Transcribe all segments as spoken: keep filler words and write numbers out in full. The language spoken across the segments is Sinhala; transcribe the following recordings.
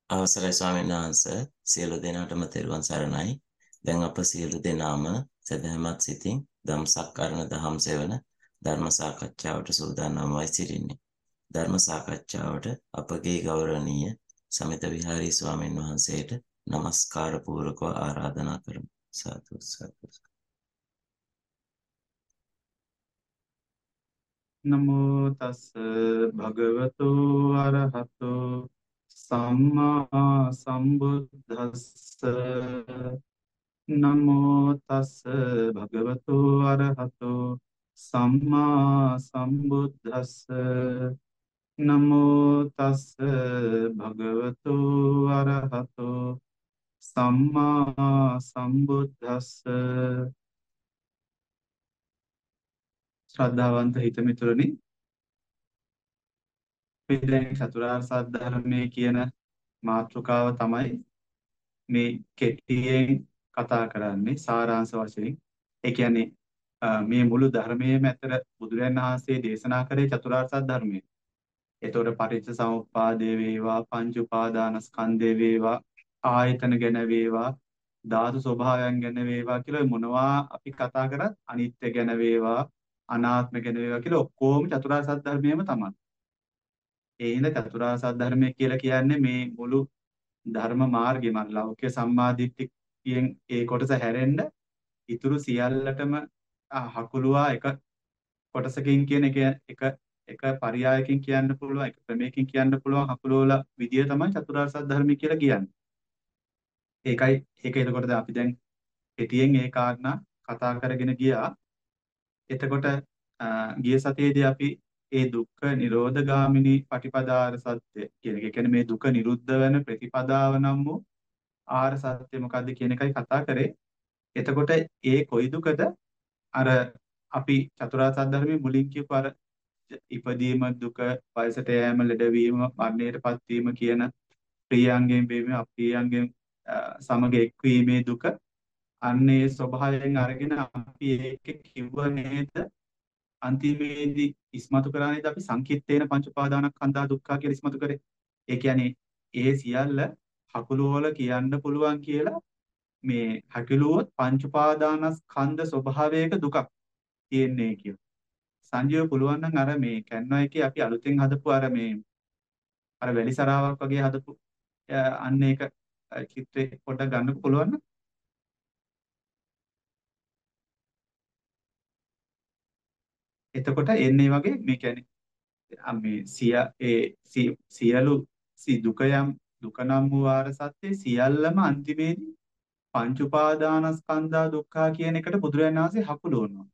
අවසරයි ස්වාමීන් වහන්සේ සියලු දෙනාටම තෙරුවන් සරණයි. දැන් අප සියලු දෙනාම සදහමත් සිතින් ධම්සක්කරණ දහම් සෙවන ධර්ම සාකච්ඡාවට සූදානම්වයි සිටින්නේ. ධර්ම සාකච්ඡාවට අපගේ ගෞරවනීය සමිත විහාරී ස්වාමීන් වහන්සේට নমස්කාර පූර්වකව ආරාධනා කරමු. සාදු සාදු. නමෝ තස් භගවතු අරහතෝ සම්මා සම්බුද්දස්ස නමෝ තස් භගවතු අරහතෝ සම්මා සම්බුද්දස්ස නමෝ තස් භගවතු අරහතෝ සම්මා සම්බුද්දස්ස ශ්‍රද්ධාවන්ත හිතමිතුරනි අපි දැන් චතුරාර්ය සත්‍ය ධර්මයේ කියන මාතෘකාව තමයි මේ කෙටියෙන් කතා කරන්නේ සාරාංශ වශයෙන්. ඒ කියන්නේ මේ මුළු ධර්මයේම ඇතර බුදුරජාණන් වහන්සේ දේශනා කරේ චතුරාර්ය සත්‍ය ධර්මය. ඒතකොට පටිච්ච සමුප්පාදේ වේවා, පංච උපාදානස්කන්ධේ වේවා, ආයතන ගැන වේවා, ධාතු ස්වභාවයන් ගැන වේවා කියලා මොනවා අපි කතා කරත් අනිත්‍ය ගැන වේවා, අනාත්ම ගැන වේවා කියලා ඔක්කොම චතුරාර්ය සත්‍ය ධර්මයේම තමයි. ඒ හින්දා චතුරාර්ය සත්‍ය ධර්මය කියලා කියන්නේ මේ මුළු ධර්ම මාර්ගෙම ලෞකික සම්මාදිට්ඨියෙන් ඒ කොටස හැරෙන්න ඉතුරු සියල්ලටම හකුලුවා එක කොටසකින් කියන එක එක එක පරයයකින් කියන්න පුළුවන් එක ක්‍රමයකින් කියන්න පුළුවන් හකුලවල විදිය තමයි චතුරාර්ය සත්‍ය ධර්මය කියලා කියන්නේ. ඒකයි ඒක එතකොට අපි දැන් කෙටියෙන් ඒ කාරණා කතා කරගෙන ගියා. එතකොට ගිය සතියේදී අපි ඒ දුක්ඛ නිරෝධ ගාමිනී පටිපදාර සත්‍ය කියන එක කියන්නේ මේ දුක නිරුද්ධ වෙන ප්‍රතිපදාව නම් වූ ආර සත්‍ය මොකද්ද කියන එකයි කතා කරේ. එතකොට ඒ කොයි දුකද අර අපි චතුරාර්ය සත්‍ය ධර්මයේ මුලින් කියපු අර ඉපදීම දුක, වයසට යෑම, ලෙඩවීම, මරණයටපත් වීම කියන ප්‍රියයන්ගෙන් වීම, අප්‍රියයන්ගෙන් සමග එක්වීමේ දුක අන්නේ ස්වභාවයෙන් අරගෙන අපි ඒක කිව්ව නේද අන්තිමේදී ඉස්මතු කරා නේද අපි සංකිට්ඨේන පංච උපාදානස්කන්ධා දුක්ඛ කියලා ඉස්මතු කරේ. ඒ කියන්නේ ඒ සියල්ල හකුළු වල කියන්න පුළුවන් කියලා මේ හකුළුවොත් පංච උපාදානස්කන්ධ ස්වභාවයක දුකක් තියෙන්නේ කියලා. සංජීව පුළුවන් නම් අර මේ කැන්වා එකේ අපි අලුතෙන් හදපු අර මේ අර වැලිසරාවක් වගේ හදපු අන්න ඒක චිත්‍රේ පොඩ්ඩක් ගන්නකො පුළුවන් නම් එතකොට එන්නේ වගේ මේ කියන්නේ මේ සිය ඒ සියලු සි දුක යම් දුක නම් වූ ආර සත්‍ය සියල්ලම අන්තිමේදී පංච උපාදානස්කන්ධා දුක්ඛ කියන එකට බුදුරජාණන් වහන්සේ හකුලවනවා.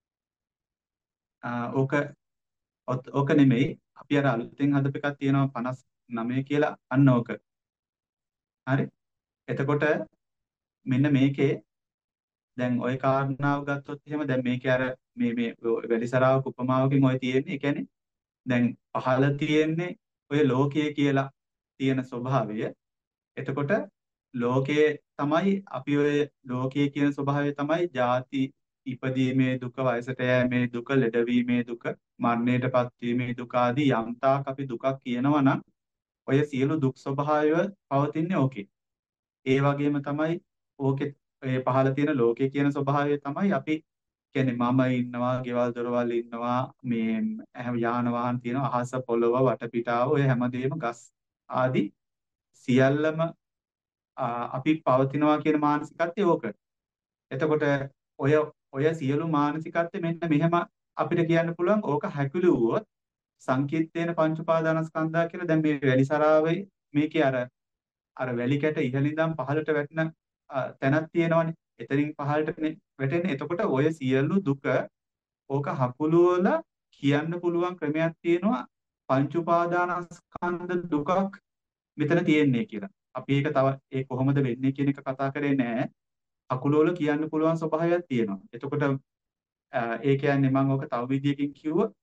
ඕක ඕක නෙමෙයි අපි අර අලුතෙන් හදපු එකක් තියෙනවා පනස් නවය කියලා අන්න ඕක. හරි. එතකොට මෙන්න මේකේ දැන් ওই කාරණාව ගත්තොත් එහෙම දැන් මේකේ අර මේ මේ වැලිසරාවක උපමාවකින් ඔය තියෙන්නේ. ඒ කියන්නේ දැන් පහළ තියෙන්නේ ඔය ලෝකයේ කියලා තියෙන ස්වභාවය. එතකොට ලෝකයේ තමයි අපි ඔය ලෝකයේ කියන ස්වභාවය තමයි ජාති ඉපදීමේ දුක, වයසට යෑමේ දුක, ලෙඩවීමේ දුක, මරණයටපත් වීමේ දුක ආදී යම්තාක් අපි දුකක් කියනවා නම් ඔය සියලු දුක් ස්වභාවය පවතින්නේ ඕකේ. ඒ වගේම තමයි ඕකේ ඒ පහළ තියෙන ලෝකයේ කියන ස්වභාවය තමයි අපි කියන්නේ මම ඉන්නවා, ගෙවල් දොරවල් ඉන්නවා, මේ යාන වාහන තියෙනවා, අහස පොළව වටපිටාව ඔය හැමදේම ගස් ආදී සියල්ලම අපි පවතිනවා කියන මානසිකත්වය ඕක. එතකොට ඔය ඔය සියලු මානසිකත්වෙ මෙන්න මෙහෙම අපිට කියන්න පුළුවන් ඕක හැකුළුවොත් සංකීර්තේන පංච උපාදානස්කන්ධා කියලා දැන් මේ වැලිසරාවේ මේකේ අර අර වැලි කැට ඉහළින් ඉඳන් පහළට වැටෙන තැනක් තියෙනවනේ. එතනින් පහළට වැටෙන්නේ. එතකොට ඔය සියලු දුක ඕක හකුළුවල කියන්න පුළුවන් ක්‍රමයක් තියෙනවා පංච උපාදානස්කන්ධ දුකක් මෙතන තියෙන්නේ කියලා. අපි ඒක තව ඒ කොහොමද වෙන්නේ කියන එක කතා කරේ නෑ. හකුළුවල කියන්න පුළුවන් ස්වභාවයක් තියෙනවා. එතකොට ඒ කියන්නේ මම ඕක තව විදියකින් කිව්වොත්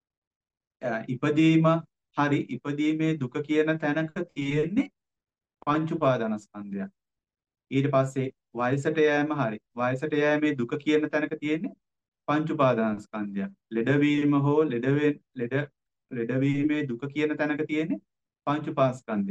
ඉපදීම හරි ඉපදීමේ දුක කියන තැනක තියෙන්නේ පංච උපාදානස්කන්ධයක්. ඊට පස්සේ වයසට යෑම හරි වයසට යෑමේ දුක කියන තැනක තියෙන්නේ පංච උපාදානස්කන්ධයක්. ලෙඩවීම හෝ ලෙඩ ලෙඩ ලෙඩවීමේ දුක කියන තැනක තියෙන්නේ පංච උපාස්කන්ධයක්.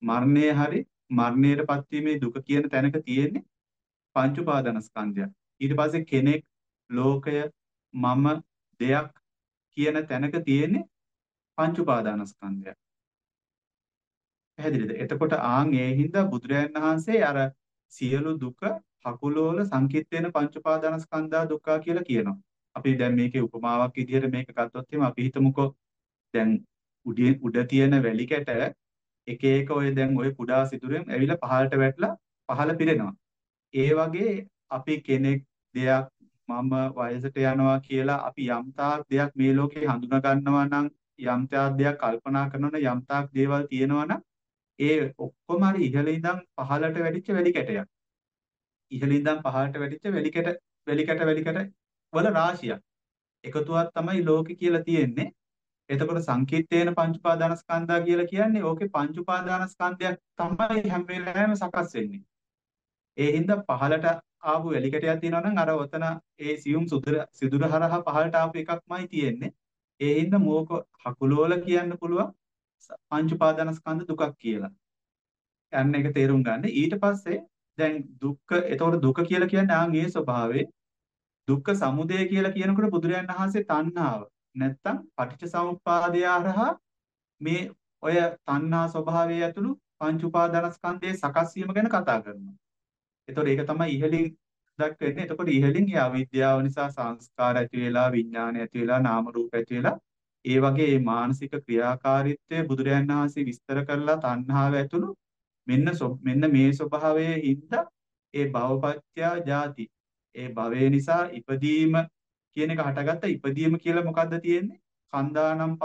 මරණය හරි මරණයටපත් වීමේ දුක කියන තැනක තියෙන්නේ පංච උපාදානස්කන්ධය. ඊට පස්සේ කෙනෙක්, ලෝකය, මම, දෙයක් කියන තැනක තියෙන්නේ පංච උපාදානස්කන්ධය. පැහැදිලිද? එතකොට ආන් ඒ හින්දා බුදුරයන් වහන්සේ අර සියලු දුක හකුලෝල සංකිට්ඨේන පංච උපාදානස්කන්ධා දුක්ඛ කියලා කියනවා. අපි දැන් මේකේ උපමාවක් විදිහට මේක ගත්තොත් එහෙම අපි හිතමුකෝ දැන් උඩින් උඩ තියෙන වැලි කැට එක එක ඔය දැන් ඔය කුඩා සිදුරෙන් ඇවිල්ලා පහළට වැටලා පහළ පිරෙනවා. ඒ වගේ අපි කෙනෙක්, දෙයක්, මම වයසට යනවා කියලා අපි යම් තාක් දෙයක් මේ ලෝකේ හඳුනා ගන්නවා නම්, යම් තාක් දෙයක් කල්පනා කරනවා නම්, යම් තාක් දේවල් තියෙනවා නම් ඒ ඔක්කොම හරි ඉහළ ඉඳන් පහළට වැඩිච්ච වැලි කැටයක්. ඉහළ ඉඳන් පහළට වැඩිච්ච වැලි කැට වැලි කැට වැලි කැට වල රාශියක්. එකතුවක් තමයි ලෝකේ කියලා තියෙන්නේ. එතකොට සංකීර්තේන පංච උපාදානස්කන්ධා කියලා කියන්නේ ඕකේ පංච උපාදානස්කන්ධයක් තමයි හැම වෙලාවෙම සකස් වෙන්නේ. ඒ හින්දා පහළට ආපු වැලි කැටයක් තියෙනවා නම් අර ඔතන ඒ සියුම් සුදුර සිදුර හරහා පහළට ආපු එකක්මයි තියෙන්නේ. ඒ හින්දා මෝක හකුලෝල කියන්න පුළුවන් පංච උපාදානස්කන්ධ දුකක් කියලා. යන්න එක තේරුම් ගන්න. ඊට පස්සේ දැන් දුක්ඛ එතකොට දුක කියලා කියන්නේ ආන් ඒ ස්වභාවයේ දුක්ඛ සමුදය කියලා කියනකොට බුදුරයන් වහන්සේ තණ්හාව නැත්තම් පටිච්ච සමුප්පාදය හරහා මේ ඔය තණ්හා ස්වභාවය ඇතුළු පංච උපාදානස්කන්ධයේ සකස් වීම ගැන කතා කරනවා. එතකොට ඒක තමයි ඉහළින් දක්වන්නේ. එතකොට ඉහළින් ඒ අවිද්‍යාව නිසා සංස්කාර ඇති වෙලා, විඥාන ඇති වෙලා, නාම රූප ඇති වෙලා, ඒ වගේ මේ මානසික ක්‍රියාකාරීත්වය බුදුරයන් වහන්සේ විස්තර කරලා තණ්හාව ඇතුළු මෙන්න මෙන්න මේ ස්වභාවයේ හින්දා ඒ භවපත්‍ය ජාති ඒ භවය නිසා ඉපදීම කියන එක හටගත්ත. ඉපදීම කියලා මොකද්ද තියෙන්නේ? කන්දානම්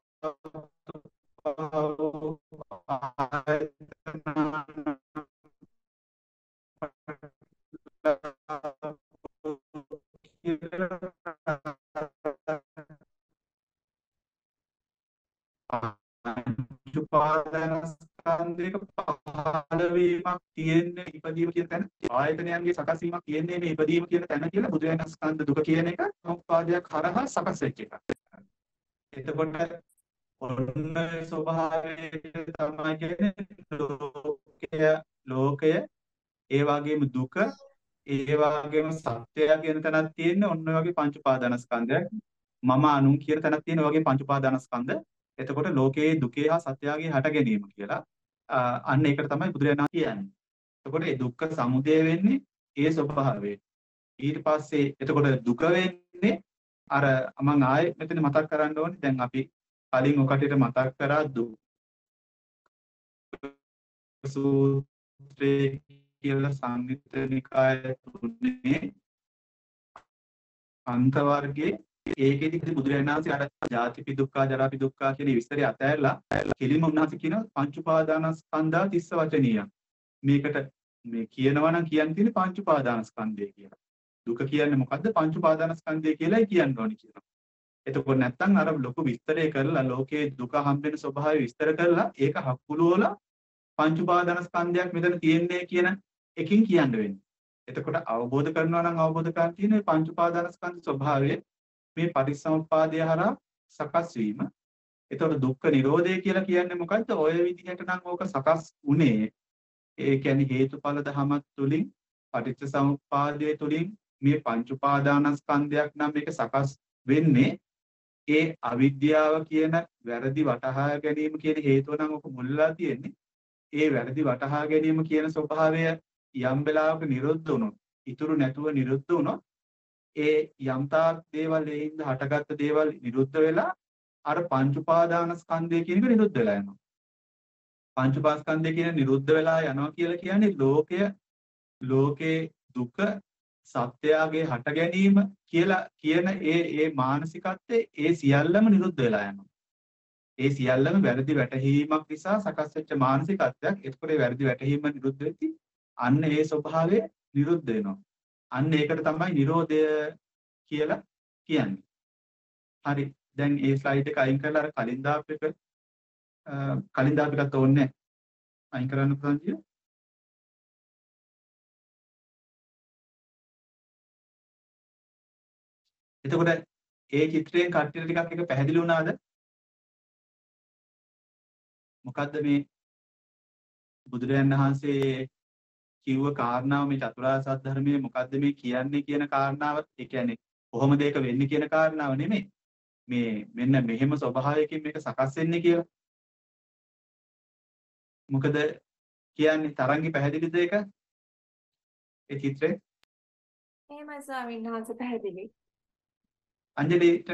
උපාදානස්කන්ධයක පහළ වීමක් තියෙන්නේ ඉපදීම කියන තැන. ආයතනයන්ගේ සකස් වීමක් තියෙන්නේ මේ ඉපදීම කියන තැන කියලා බුදුරජාණන් ස්කන්ධ දුක කියන එක උපාදයක් හරහා සකස් වෙච්ච එකක්. එතකොට ඔන්න ස්වභාවය තමයි කියන්නේ ලෝකය ලෝකය ඒ වගේම දුක ඒ වගේම සත්‍යය කියන තැනක් තියෙන්නේ ඔන්න වගේ පංච උපාදානස්කන්ධයක්. මම අනුන් කියන තැනක් තියෙන වගේ පංච උපාදානස්කන්ධ. එතකොට ලෝකයේ දුකේ හා සත්‍යයේ හට ගැනීම කියලා අන්න ඒකට තමයි බුදුරජාණන් කියන්නේ. එතකොට මේ දුක්ඛ සමුදය වෙන්නේ ඒ ස්වභාවයෙන්. ඊට පස්සේ එතකොට දුක වෙන්නේ අර මම ආයෙත් මෙතන මතක් කරන්න ඕනේ. දැන් අපි කලින් ඔකටට මතක් කරා දුක් සූත්‍රයේ කියලා සංයුත්ත නිකාය තුනේ අන්ත වර්ගයේ ඒකෙදි බුදුරජාණන් වහන්සේ අර ජාතිපි දුක්ඛ ජරාපි දුක්ඛ කියන විස්තරය අතහැරලා කෙලින්ම උන්වහන්සේ කියන පංච උපාදානස්කන්ධා තිස්ස වචනීය. මේකට මේ කියනවා නම් කියන්න තියෙන්නේ පංච උපාදානස්කන්ධය කියලා. දුක කියන්නේ මොකද්ද? පංච උපාදානස්කන්ධය කියලායි කියන්න ඕනේ කියනවා. එතකොට නැත්තම් අර ලොකු විස්තරය කරලා ලෝකයේ දුක හම්බෙන ස්වභාවය විස්තර කරලා ඒක හකුලෝලා පංච උපාදානස්කන්ධයක් මෙතන තියෙන්නේ කියන එකකින් කියන්න වෙන්නේ. එතකොට අවබෝධ කරනවා නම් අවබෝධ කරගන්න තියෙන්නේ පංච උපාදානස්කන්ධ ස්වභාවය මේ පටිච්චසමුප්පාදය හරහා සකස් වීම. එතකොට දුක්ඛ නිරෝධය කියලා කියන්නේ මොකද්ද? ඔය විදිහට නම් ඕක සකස් උනේ. ඒ කියන්නේ හේතුඵල ධමයක් තුලින් පටිච්චසමුප්පාදය තුලින් මේ පංච උපාදානස්කන්ධයක් නම් මේක සකස් වෙන්නේ ඒ අවිද්‍යාව කියන වැරදි වටහා ගැනීම කියන හේතුව නම් ඔක මුල්ලා තියෙන්නේ. ඒ වැරදි වටහා ගැනීම කියන ස්වභාවය යම් වෙලාවක නිරුද්ධ වුණොත්, ඉතුරු නැතුව නිරුද්ධ වුණොත්, ඒ යම්තාක් දේවල් එයින්ද හටගත්ත දේවල් නිරුද්ධ වෙලා අර පංච උපාදානස්කන්ධය කියන එක නිරුද්ධ වෙලා යනවා. පංච උපාස්කන්ධය කියන නිරුද්ධ වෙලා යනවා කියලා කියන්නේ ලෝකය ලෝකේ දුක සත්‍යයේ හට ගැනීම කියලා කියන ඒ ඒ මානසිකත්වයේ ඒ සියල්ලම නිරුද්ධ වෙලා යනවා. ඒ සියල්ලම වැරදි වැටහීමක් නිසා සකස් වෙච්ච මානසිකත්වයක්. එතකොට ඒ වැරදි වැටහීම නිරුද්ධ වෙති අන්න ඒ ස්වභාවය නිරුද්ධ වෙනවා. අන්න ඒකට තමයි නිරෝධය කියලා කියන්නේ. හරි. දැන් ඒ ස්ලයිඩ් එක අයින් කරලා අර කලින් දාපු එක කලින් දාපු එකත් ඕනේ අයින් කරන්න පුළුවන් කියලා. එතකොට ඒ චිත්‍රයෙන් කට්ටියට ටිකක් එක පැහැදිලි වුණාද? මොකද්ද මේ බුදුරජාණන් වහන්සේ කිව්ව කාරණාව මේ චතුරාර්ය සත්‍ය ධර්මයේ මොකද්ද මේ කියන්නේ කියන කාරණාව, ඒ කියන්නේ කොහොමද ඒක වෙන්නේ කියන කාරණාව නෙමෙයි. මේ මෙන්න මෙහෙම ස්වභාවයකින් මේක සකස් වෙන්නේ කියලා. මොකද කියන්නේ තරංගි පැහැදිලිද ඒක? ඒ චිත්‍රය එහෙමයි ස්වාමීන් වහන්සේ පැහැදිලි. අංජලිට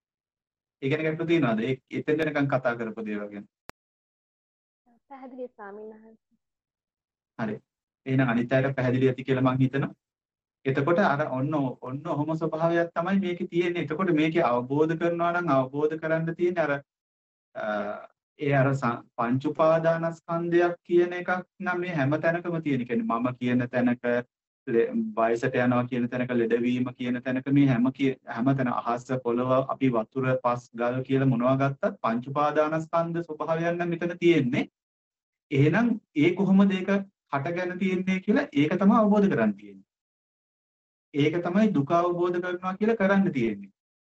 ඒ ගැන ගැටලු තියෙනවද? ඒ එතෙන් දෙනකන් කතා කරපු දේවල් ගැන. පැහැදිලි ස්වාමීන් වහන්සේ. හරි. එහෙනම් අනිත් අයට පැහැදිලි ඇති කියලා මම හිතනවා. එතකොට අර ඔන්න ඔන්න ඔහොම ස්වභාවයක් තමයි මේකේ තියෙන්නේ. එතකොට මේකේ අවබෝධ කරනවා නම් අවබෝධ කරන්න තියෙන්නේ අර ඒ අර පංච උපාදානස්කන්ධයක් කියන එකක් නම් මේ හැම තැනකම තියෙන. කියන්නේ මම කියන තැනක, වයසට යනවා කියන තැනක, ලෙඩවීම කියන තැනක, මේ හැම හැම තැන අහස පොළව අපි වතුර පස් ගල් කියලා මොනවා ගත්තත් පංච උපාදානස්කන්ධ ස්වභාවයන් නම් මෙතන තියෙන්නේ. එහෙනම් ඒ කොහොමද ඒක හටගෙන තියෙන්නේ කියලා ඒක තමයි අවබෝධ කරගන්න තියෙන්නේ. ඒක තමයි දුක අවබෝධ කරනවා කියලා කරන්න තියෙන්නේ.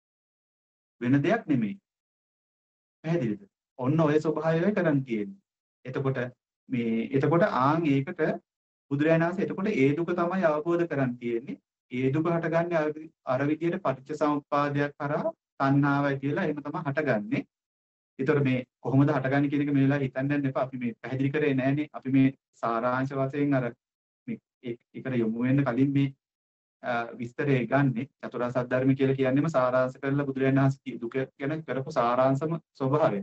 වෙන දෙයක් නෙමෙයි. පැහැදිලිද? ඔන්න ඔය ස්වභාවයයි කරන්න තියෙන්නේ. එතකොට මේ එතකොට ආන් ඒකට බුදුරජාණන් වහන්සේ එතකොට ඒ දුක තමයි අවබෝධ කරන්න තියෙන්නේ. ඒ දුක හටගන්නේ අර විදියට පටිච්චසමුප්පාදයක් කරා තණ්හාවයි කියලා එහෙම තමයි හටගන්නේ. ඒතර මේ කොහොමද හටගන්නේ කියන එක මේ වෙලාවේ හිතන්න යන්න එපා. අපි මේ පැහැදිලි කරේ නෑනේ. අපි මේ සාරාංශ වශයෙන් අර මේ ඒකට යොමු වෙන්න කලින් මේ විස්තරය ගන්නෙ චතුරාර්ය සත්‍ය ධර්ම කියලා කියන්නේම සාරාංශ කරලා බුදුරජාණන් වහන්සේ දුක ගැන කරපු සාරාංශම ස්වභාවය.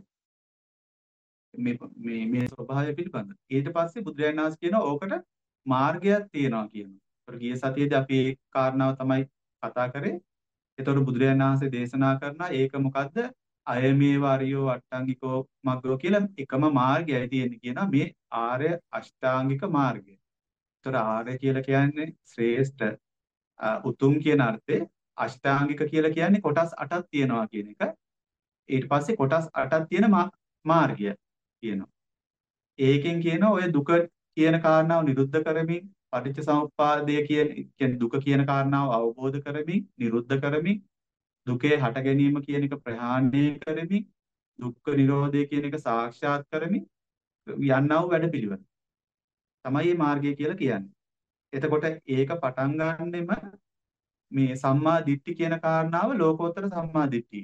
මේ මේ මේ ස්වභාවය පිළිබඳ. ඊට පස්සේ බුදුරජාණන් වහන්සේ කියනවා ඕකට මාර්ගයක් තියෙනවා කියනවා. ඒතර ගිය සතියේදී අපි ඒ කාරණාව තමයි කතා කරේ. ඒතර බුදුරජාණන් වහන්සේ දේශනා කරනවා ඒක මොකද්ද? අයමේව අරියෝ අට්ටාංගිකෝ මග්ගෝ කියලා එකම මාර්ගයයි තියෙන්නේ කියනවා මේ ආර්ය අෂ්ටාංගික මාර්ගය. ඒතර ආර්ය කියලා කියන්නේ ශ්‍රේෂ්ඨ උතුම් කියන අර්ථේ, අෂ්ටාංගික කියලා කියන්නේ කොටස් අටක් තියෙනවා කියන එක. ඊට පස්සේ කොටස් අටක් තියෙන මාර්ගය කියනවා. ඒකෙන් කියනවා ඔය දුක කියන කාරණාව නිරුද්ධ කරමින්, පටිච්චසමුප්පාදය කියන කියන්නේ දුක කියන කාරණාව අවබෝධ කරමින්, නිරුද්ධ කරමින්, දුකේ හට ගැනීම කියන එක ප්‍රහාණය කරමින්, දුක්ඛ නිරෝධය කියන එක සාක්ෂාත් කරමින් යන්නා වූ වැඩපිළිවෙල තමයි මේ මාර්ගය කියලා කියන්නේ. එතකොට ඒක පටන් ගන්නෙම මේ සම්මා දිට්ඨි කියන කාරණාව ලෝකෝත්තර සම්මා දිට්ඨිය.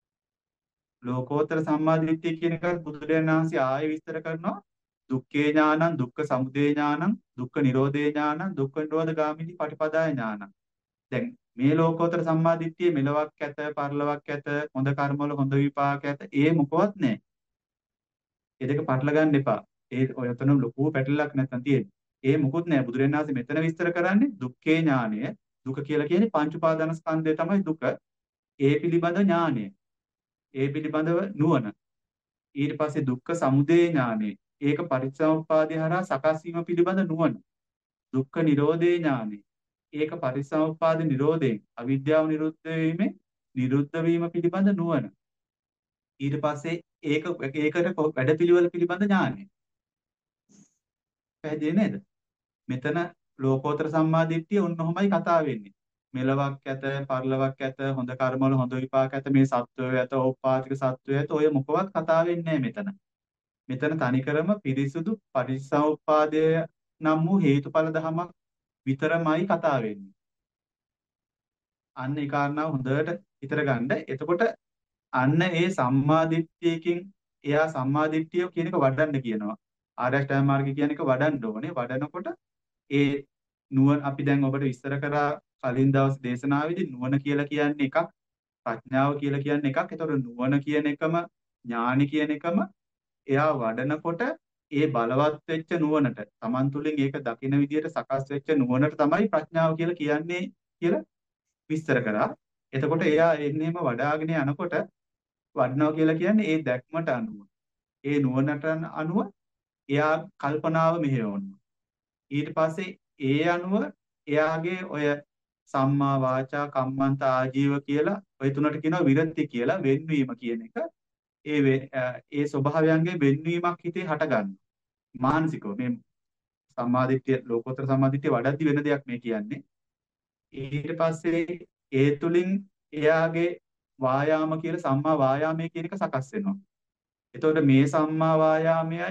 ලෝකෝත්තර සම්මා දිට්ඨිය කියන එක බුදුරජාණන් වහන්සේ ආයෙ විස්තර කරනවා. දුක්ඛේ ඥානං, දුක්ඛ සමුදය ඥානං, දුක්ඛ නිරෝධේ ඥානං, දුක්ඛ නිරෝධ ගාමිනී පටිපදාය ඥානං. දැන් මේ ලෝකෝත්තර සම්මා දිට්ඨියේ මෙලවක් ඇත, පරලොවක් ඇත, හොඳ කර්මවල හොඳ විපාක ඇත. ඒ මොකවත් නැහැ. ඒ දෙක පටල ගන්න එපා. ඒ ඔයතන ලොකු පැටලක් නැත්තම් තියෙන්නේ. ඒ මොකුත් නැහැ. බුදුරජාණන් වහන්සේ මෙතන විස්තර කරන්නේ දුක්ඛේ ඥානය. දුක කියලා කියන්නේ පංච උපාදානස්කන්ධය තමයි දුක. ඒ පිළිබඳ ඥානය. ඒ පිළිබඳව නුවණ. ඊට පස්සේ දුක්ඛ සමුදය ඥානය. ඒක පරිසම්පාදේ හරහා සකස් වීම පිළිබඳ නුවණ. දුක්ඛ නිරෝධේ ඥානය. ඒක පරිසම්පාද නිරෝධයෙන් අවිද්‍යාව නිරුද්ධ වීමේ නිරුද්ධ වීම පිළිබඳ නුවණ. ඊට පස්සේ ඒක ඒකට වැඩපිළිවෙල පිළිබඳ ඥානය. පැහැදිලි නේද? මෙතන ලෝකෝත්තර සම්මාදිට්ඨිය ඔන්න ඔහොමයි කතා වෙන්නේ. මෙලවක් ඇත, පරලොවක් ඇත, හොඳ කර්මවල හොඳ විපාක ඇත, මේ සත්වය ඇත, ඕපාතික සත්වය ඇත, ඔය මොකවත් කතා වෙන්නේ මෙතන. මෙතන තනිකරම පිරිසුදු පරිසම්පාදය නම් වූ හේතුඵල ධමයක් විතරමයි කතා වෙන්නේ. අන්න ඒ කාරණාව හොඳට හිතර ගන්න. එතකොට අන්න ඒ සම්මාදිට්ඨියකින් එයා සම්මාදිට්ඨිය කියන එක වඩන්න කියනවා. ආර්ය අෂ්ටාංග මාර්ගය කියන එක වඩන්න ඕනේ. වඩනකොට ඒ නුවණ අපි දැන් ඔබට විස්තර කරා කලින් දවස් දේශනාවේදී නුවණ කියලා කියන්නේ එකක්, ප්‍රඥාව කියලා කියන්නේ එකක්. ඒතකොට නුවණ කියන එකම ඥානි කියන එකම එයා වඩනකොට ඒ බලවත් වෙච්ච නුවණට Taman තුලින් ඒක දකින විදියට සකස් වෙච්ච නුවණට තමයි ප්‍රඥාව කියලා කියන්නේ කියලා විස්තර කරා. එතකොට එයා එන්නේම වඩාගෙන යනකොට වඩනවා කියලා කියන්නේ ඒ දැක්මට අනුව, ඒ නුවණට අනුව එයා කල්පනාව මෙහෙවනවා. ඊට පස්සේ ඒ අනුව එයාගේ ඔය සම්මා වාචා කම්මන්ත ආජීව කියලා ඔය තුනට කියනවා විරති කියලා, වෙන්වීම කියන එක. ඒ ඒ ස්වභාවයන්ගේ වෙන්වීමක් හිතේ හට ගන්නවා. මානසිකව මේ සම්මාදිට්ඨිය ලෝකෝත්තර සම්මාදිට්ඨිය වඩද්දි වෙන දෙයක් මේ කියන්නේ. ඊට පස්සේ ඒ තුලින් එයාගේ වායාම කියලා සම්මා වායාමයේ කියන එක සකස් වෙනවා. එතකොට මේ සම්මා වායාමයයි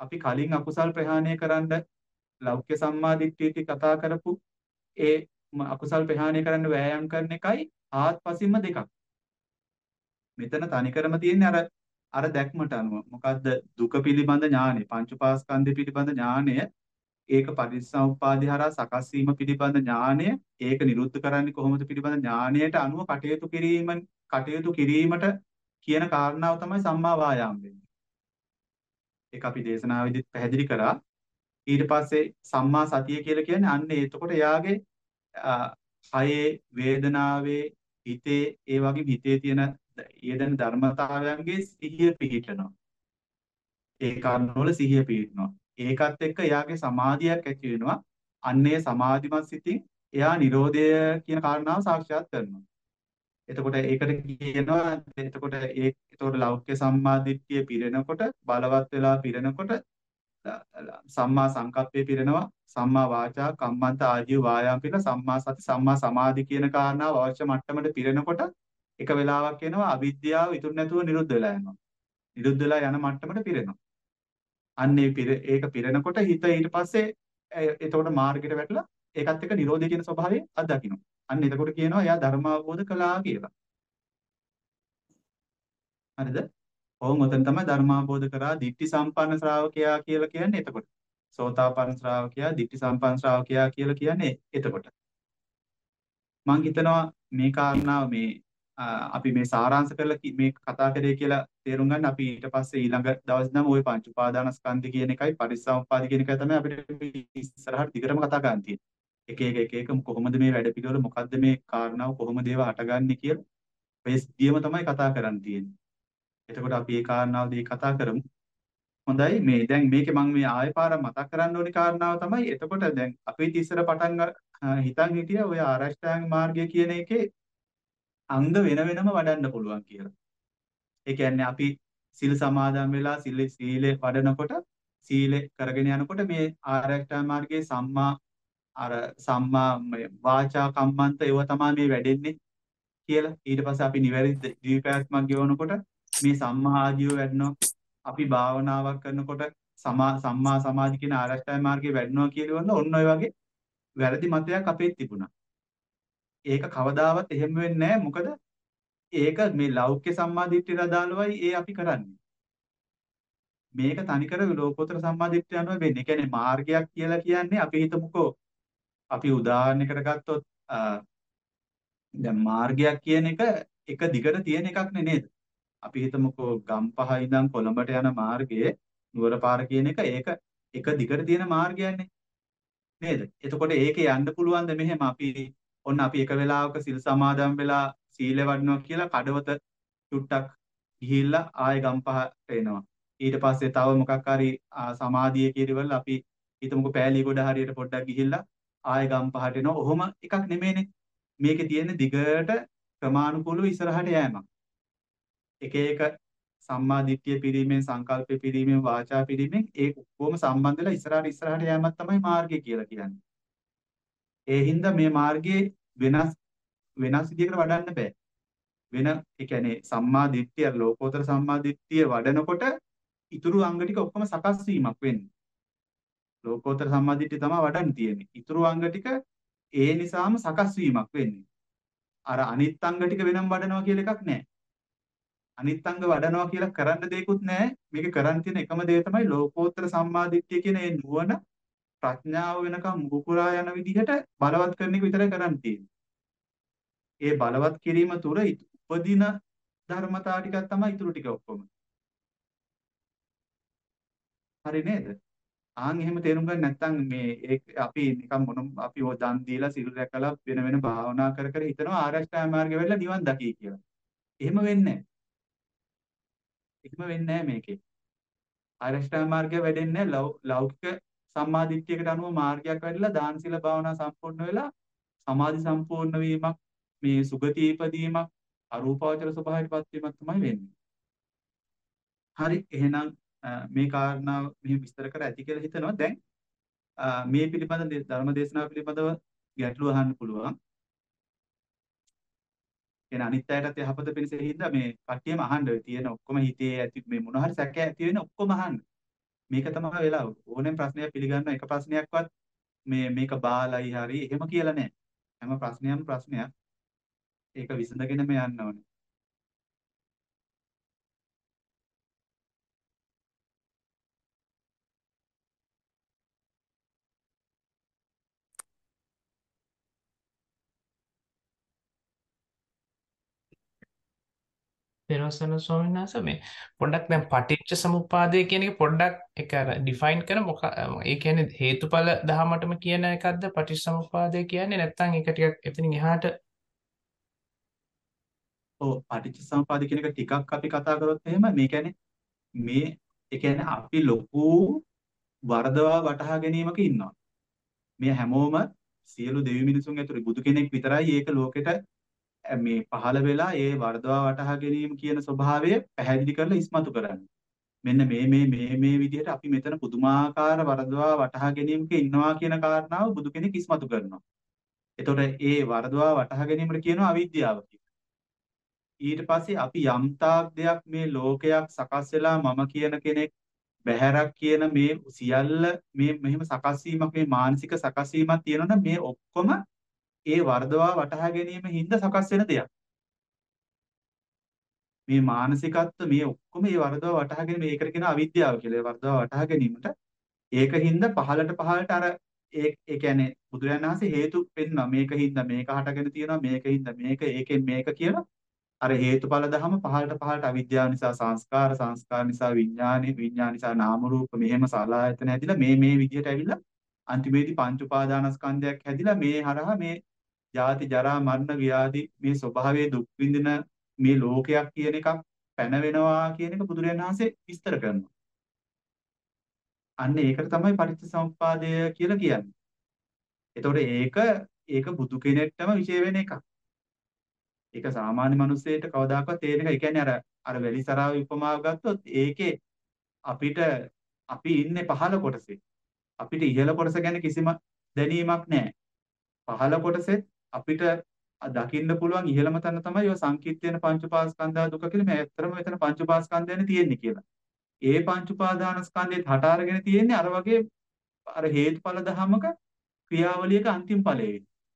අපි කලින් අකුසල් ප්‍රහාණය කරන්න ලෞකික සම්මාදිට්ඨියට කතා කරපු ඒ ම- අකුසල් ප්‍රහාණය කරන්න වෑයම් කරන එකයි ආත්පසින්ම දෙකක්. මෙතන තනිකරම තියෙන්නේ අර අර දැක්මට අනුව. මොකද්ද දුක පිළිබඳ ඥානෙ, පංච උපාස්කන්ධ පිළිබඳ ඥානය, ඒක පටිච්චසමුප්පාදේ හරහා සකස් වීම පිළිබඳ ඥානය, ඒක නිරුද්ධ කරන්නේ කොහොමද පිළිබඳ ඥානයට අනුව කටයුතු කිරීම කටයුතු කිරීමට කියන කාරණාව තමයි සම්මා වායාම වෙන්නේ. ඒක අපි දේශනාවෙදිත් පැහැදිලි කරා. ඊට පස්සේ සම්මා සතිය කියලා කියන්නේ අන්න එතකොට එයාගේ අ, කයේ වේදනාවේ හිතේ ඒ වගේ හිතේ තියෙන යෙදෙන ධර්මතාවයන්ගේ සිහිය පිහිටනවා. ඒ කර්ණවල සිහිය පිහිටනවා. ඒකත් එක්ක එයාගේ සමාධියක් ඇති වෙනවා. අන්නේ සමාධිමත් සිතින් එයා Nirodha කියන කාරණාව සාක්ෂාත් කරනවා. එතකොට ඒකට කියනවා එතකොට ඒ එතකොට ලෞකික සම්මාදිට්ඨිය පිරෙනකොට බලවත් වෙලා පිරෙනකොට සම්මා සංකප්පේ පිරෙනවා සම්මා වාචා කම්මන්ත ආජීව වායාම පිරෙන සම්මා සති සම්මා සමාධි කියන කාරණාව අවශ්‍ය මට්ටමට පිරෙනකොට එක වෙලාවක් එනවා අවිද්‍යාව ඉතුරු නැතුව නිරුද්ධ වෙලා යනවා. නිරුද්ධ වෙලා යන මට්ටමට පිරෙනවා. අන්නේ පිර ඒක පිරෙනකොට හිත ඊට පස්සේ ඒ- එතකොට මාර්ගයට වැටලා ඒකත් එක්ක නිරෝධය කියන ස්වභාවය අත්දකින්න. අන්න එතකොට කියනවා එයා ධර්ම අවබෝධ කළා කියලා. හරිද? ඔවුන් උතන තමයි ධර්මාබෝධ කරා දිට්ඨි සම්පන්න ශ්‍රාවකයා කියලා කියන්නේ එතකොට. සෝතාපන්න ශ්‍රාවකයා දිට්ඨි සම්පන්න ශ්‍රාවකයා කියලා කියන්නේ එතකොට. මම හිතනවා මේ කාරණාව මේ අ, අපි මේ සාරාංශ කරලා කි- මේ කතා කරේ කියලා තේරුම් ගන්න අපි ඊට පස්සේ ඊළඟ දවස් නම් ওই පංච උපාදානස්කන්ධ කියන එකයි පරිසම්පාද කියන එකයි තමයි අපිට ඉස්සරහට දිගටම කතා කරන්න තියෙන්නේ. එක එක එක එක කොහොමද මේ වැඩ පිළිවෙල මොකද්ද මේ කාරණාව කොහොමද ඒවා හටගන්නේ කියලා ඔය සිද්ධියම තමයි කතා කරන්න තියෙන්නේ. එතකොට අපි මේ කාරණාවදී කතා කරමු. හොඳයි මේ දැන් මේකේ මම මේ ආයෙ පාරක් මතක් කරන්න ඕනි කාරණාව තමයි එතකොට දැන් අපි ඉතින් පටන් ග- අ, හිතන් හිටියා ඔය ආරෂ්ඨාංග මාර්ගය කියන එකේ අංග වෙන වෙනම වඩන්න පුළුවන් කියලා. ඒ කියන්නේ අපි සිල් සමාදන් වෙලා සිල් සීලේ වඩනකොට සීලේ කරගෙන යනකොට මේ ආරෂ්ඨාංග මාර්ගයේ සම්මා අර සම්මා මේ වාචා කම්මන්ත ඒව තමයි මේ වැඩෙන්නේ කියලා. ඊට පස්සේ අපි නිවැරදි දීපෑත්මක් ගෙවනකොට මේ සම්මා ආජීව වැඩනවා. අපි භාවනාවක් කරනකොට සමා සම්මා සමාධි කියන ආරෂ්ඨාංග මාර්ගයේ වැඩනවා කියලා ඔන්න ඔය වගේ වැරදි මතයක් අපේ තිබුණා. ඒක කවදාවත් එහෙම වෙන්නේ නැහැ. මොකද ඒක මේ ලෞකික සම්මාදිට්ඨියට අදාළවයි ඒ අපි කරන්නේ. මේක තනිකර ලෝකෝත්තර සම්මාදිට්ඨිය අනුව වෙන්නේ. ඒ කියන්නේ මාර්ගයක් කියලා කියන්නේ අපි හිතමුකෝ අපි උදාහරණයකට ගත්තොත් අ, දැන් මාර්ගයක් කියන එක එක දිගට තියෙන එකක් නේ නේද? අපි හිතමුකෝ ගම්පහ ඉඳන් කොළඹට යන මාර්ගයේ නුවර පාර කියන එක ඒක එක දිගට තියෙන මාර්ගයක්නේ නේද? එතකොට ඒකේ යන්න පුළුවන්ද මෙහෙම අපි ඔන්න අපි එක වෙලාවක සිල් සමාදන් වෙලා සීල වඩනවා කියලා කඩවත චුට්ටක් ගිහිල්ලා ආයෙ ගම්පහට එනවා. ඊට පස්සේ තව මොකක් හරි ආ, සමාධිය කියලාවල අපි හිතමුකෝ පෑලී ගොඩ හරියට පොඩ්ඩක් ගිහිල්ලා ආයෙ ගම්පහට එනවා. ඔහොම එකක් නෙමෙයිනේ. මේකේ තියෙන දිගට ක්‍රමානුකූලව ඉස්සරහට යෑමක්. එක එක සම්මා දිට්ඨිය පිරීමෙන් සංකල්ප පිරීමෙන් වාචා පිරීමෙන් ඒ ඔක්කොම සම්බන්ධ වෙලා ඉස්සරහට ඉස්සරහට යෑමක් තමයි මාර්ගය කියලා කියන්නේ. ඒ හින්දා මේ මාර්ගයේ වෙනස් වෙනස් විදිහකට වඩන්න බෑ. වෙන ඒ කියන්නේ සම්මා දිට්ඨිය ලෝකෝත්තර සම්මා දිට්ඨිය වඩනකොට ඉතුරු අංග ටික ඔක්කොම සකස් වීමක් වෙන්නේ. ලෝකෝත්තර සම්මා දිට්ඨිය තමයි වඩන්න තියෙන්නේ. ඉතුරු අංග ටික ඒ නිසාම සකස් වීමක් වෙන්නේ. අර අනිත් අංග ටික වෙනම වඩනවා කියලා එකක් නැහැ. අනිත් අංග වඩනවා කියලා කරන්න දෙයක්වත් නැහැ. මේක කරන්න තියෙන එකම දේ තමයි ලෝකෝත්තර සම්මා දිට්ඨිය කියන ඒ නුවණ ප්‍රඥාව වෙනකම් මුකුරා යන විදිහට බලවත් කරන එක විතරයි කරන්න තියෙන්නේ. ඒ බලවත් කිරීම තුර උපදින ධර්මතා ටිකක් තමයි ඉතුරු ටික ඔක්කොම. හරි නේද? ආන් එහෙම තේරුම් ගන්න නැත්නම් මේ ඒක අපි නිකන් මොන අපි ඔය දන් දීලා සිල් රැකලා වෙන වෙන භාවනා කර කර හිතනවා ආරෂ්ඨා මාර්ගෙ වෙලා නිවන් දකී කියලා. එහෙම වෙන්නේ නැහැ. එහෙම වෙන්නේ නැහැ මේකේ. ආරෂ්ඨා මාර්ගය වැඩෙන්නේ නැහැ. ලෞ- ලෞකික සම්මාදිට්ඨියකට අනුව මාර්ගයක් වැඩිලා දාන සීල භාවනා සම්පූර්ණ වෙලා සමාධි සම්පූර්ණ වීමක් මේ සුගති ඉපදීමක් අරූපාවචර ස්වභාවයටපත් වීමක් තමයි වෙන්නේ. හරි එහෙනම් අ, මේ කාරණාව මෙහි විස්තර කර ඇති කියලා හිතනවා. දැන් අ, මේ පිළිබඳ දේ- ධර්ම දේශනාව පිළිබඳව ගැටලු අහන්න පුළුවන්. එන අනිත් අයටත් යහපත පිණිස හින්දා මේ කට්ටියම අහන්න ඔය තියෙන ඔක්කොම හිතේ ඇති මේ මොන හරි සැක ඇති වෙන ඔක්කොම අහන්න. මේක තමයි වෙලා ඕනෙම ප්‍රශ්නයක් පිළිගන්න එක ප්‍රශ්නයක්වත් මේ මේක බාලයි හරි එහෙම කියලා නැහැ. හැම ප්‍රශ්නයක්ම ප්‍රශ්නයක්. ඒක විසඳගෙනම යන්න ඕනේ. තෙරවසන ස්වාමීන් වහන්සේ මේ පොඩ්ඩක් දැන් පටිච්ච සමුප්පාදය කියන එක පොඩ්ඩක් ඒක අර ඩිෆයින් කරන මොක ඒ කියන්නේ හේතුඵල දහමටම කියන එකක්ද පටිච්ච සමුප්පාදය කියන්නේ නැත්නම් ඒක ටිකක් එතනින් එහාට ඔව් පටිච්චසමුප්පාද කියන එක ටිකක් අපි කතා කරොත් එහෙම මේ කියන්නේ මේ ඒ කියන්නේ අපි ලොකු වරදවා වටහා ගැනීමක ඉන්නවා. මේ හැමෝම සියලු දෙවි මිනිසුන් ඇතුළේ බුදු කෙනෙක් විතරයි ඒක ලෝකෙට මේ පහළ වෙලා ඒ වරදවා වටහා ගැනීම කියන ස්වභාවය පැහැදිලි කරලා ඉස්මතු කරන්නේ. මෙන්න මේ මේ මේ මේ විදිහට අපි මෙතන පුදුමාකාර වරදවා වටහා ගැනීමක ඉන්නවා කියන කාරණාව බුදු කෙනෙක් ඉස්මතු කරනවා. එතකොට ඒ වරදවා වටහා ගැනීමට කියනවා අවිද්‍යාව කියලා. ඊට පස්සේ අපි යම් තාක් දෙයක් මේ ලෝකයක් සකස් වෙලා මම කියන කෙනෙක් බහැරක් කියන මේ සියල්ල මේ මෙහෙම සකස් වීමක් මේ මානසික සකස් වීමක් තියෙනවනම් මේ ඔක්කොම ඒ වරදවා වටහා ගැනීම හින්දා සකස් වෙන දෙයක්. මේ මානසිකත්ව මේ ඔක්කොම මේ වරදවා වටහා ගැනීම ඒකට කියන අවිද්‍යාව කියලා. ඒ වරදවා වටහා ගැනීමට ඒකින්ද පහලට පහලට අර ඒ ඒ කියන්නේ බුදුරජාණන් වහන්සේ හේතු පෙන්නවා. මේකින්ද මේක හටගෙන තියෙනවා මේකින්ද මේක ඒකෙන් මේක කියලා අර හේතුඵල ධම පහලට පහලට අවිද්‍යාව නිසා සංස්කාර සංස්කාර නිසා විඥානෙ විඥාන නිසා නාම රූප මෙහෙම සලආයතන හැදිලා මේ මේ විදිහට ඇවිල්ලා අන්තිමේදී පංච උපාදානස්කන්ධයක් හැදිලා මේ හරහා මේ ජාති ජරා මරණ ව්‍යාධි මේ ස්වභාවයේ දුක් විඳින මේ ලෝකයක් කියන එකක් පැන වෙනවා කියන එක බුදුරජාණන් වහන්සේ විස්තර කරනවා. අන්න ඒකට තමයි පටිච්චසමුප්පාදය කියලා කියන්නේ. එතකොට ඒක ඒක බුදු කෙනෙක්ටම විශේෂ වෙන එකක්. ඒක සාමාන්‍ය මිනිස්සෙට කවදාකවත් තේරෙන එක. ඒ කියන්නේ අර අර වැලිසරාවේ උපමාව ගත්තොත් ඒකේ අපිට අපි ඉන්නේ පහළ කොටසේ. අපිට ඉහළ කොටස ගැන කිසිම දැනීමක් නැහැ. පහළ කොටසෙත් අපිට දකින්න පුළුවන් ඉහළම තැන තමයි ඔය සංකීර්ත වෙන පංච උපාස්කන්ධා දුක කියලා. මේ ඇත්තටම මෙතන පංච උපාස්කන්ධයනේ තියෙන්නේ කියලා. ඒ පංච උපාදානස්කන්ධෙත් හට අරගෙන තියෙන්නේ අර වගේ අර හේතුඵල ධමක ක්‍රියාවලියක අන්තිම ඵලයේ.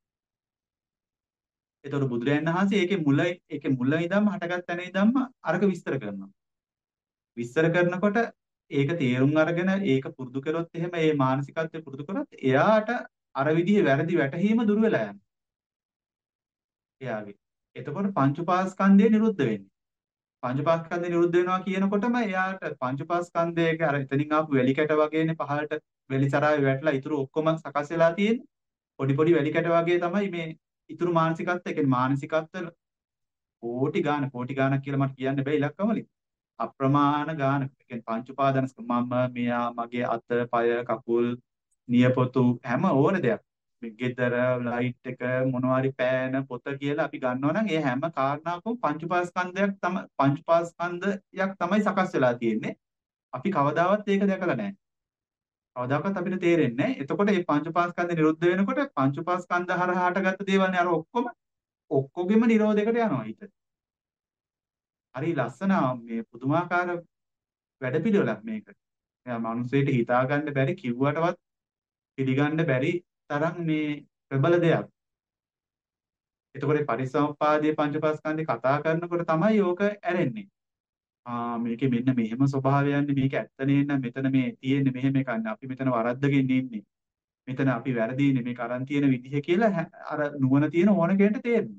ඒතකොට බුදුරජාණන් වහන්සේ ඒකේ මුල ඒකේ මුල ඉඳන්ම හටගත් තැන ඉඳන්ම අරක විස්තර කරනවා. විස්තර කරනකොට ඒක තේරුම් අරගෙන ඒක පුරුදු කරොත් එහෙම ඒ මානසිකත්වය පුරුදු කරොත් එයාට අර විදිහේ වැරදි වැටහීම දුර වෙලා යනවා. එයාගේ. එතකොට පංච උපාස්කන්ධය නිරුද්ධ වෙන්නේ. පංච උපාස්කන්ධය නිරුද්ධ වෙනවා කියනකොටම එයාට පංච උපාස්කන්ධයක අර එතනින් ආපු වැලි කැට වගේනේ පහළට වැලි සරාවේ වැටලා ඉතුරු ඔක්කොම සකස් වෙලා තියෙන්නේ. පොඩි පොඩි වැලි කැට වගේ තමයි මේ ඉතුරු මානසිකත්වය. ඒ කියන්නේ මානසිකත්ව කෝටි ගාන කෝටි ගානක් කියලා මට කියන්න බෑ ඉලක්කම වලින්. අප්‍රමාණ ගානක්. ඒ කියන්නේ පංච උපාදානස්ක මම මෙයා මගේ අත පය කකුල් නියපොතු හැම ඕන දෙයක්. මේ ගෙදර ලයිට් එක මොනවාරි පෑන පොත කියලා අපි ගන්නවා නම් ඒ හැම කාරණාවකම පංච උපාස්කන්ධයක් තමයි පංච උපාස්කන්ධයක් තමයි සකස් වෙලා තියෙන්නේ. අපි කවදාවත් ඒක දැකලා නැහැ. කවදාකවත් අපිට තේරෙන්නේ නැහැ. එතකොට මේ පංච උපාස්කන්ධ නිරුද්ධ වෙනකොට පංච උපාස්කන්ධ හරහා හටගත්ත දේවල් නේ අර ඔක්කොම ඔක්කොගෙම නිරෝධයකට යනවා හිත. හරි ලස්සන මේ පුදුමාකාර වැඩපිළිවෙලක් මේක. එයා මිනිස්සෙට හිතා ගන්න බැරි කිව්වටවත් පිළිගන්න බැරි තරම් මේ ප්‍රබල දෙයක්. එතකොට පරිසම්පාදයේ පංචපාස්කන්ධේ කතා කරනකොට තමයි ඕක ඇරෙන්නේ. ආ මේකේ මෙන්න මෙහෙම ස්වභාවයන්නේ මේක ඇත්ත නේනම් මෙතන මේ තියෙන්නේ මෙහෙම එකක් නේ. අපි මෙතන වරද්දගෙන ඉන්නේ. මෙතන අපි වැරදීනේ මේක අරන් තියෙන විදිහ කියලා අර නුවණ තියෙන ඕන කෙනෙක්ට තේරෙනවා.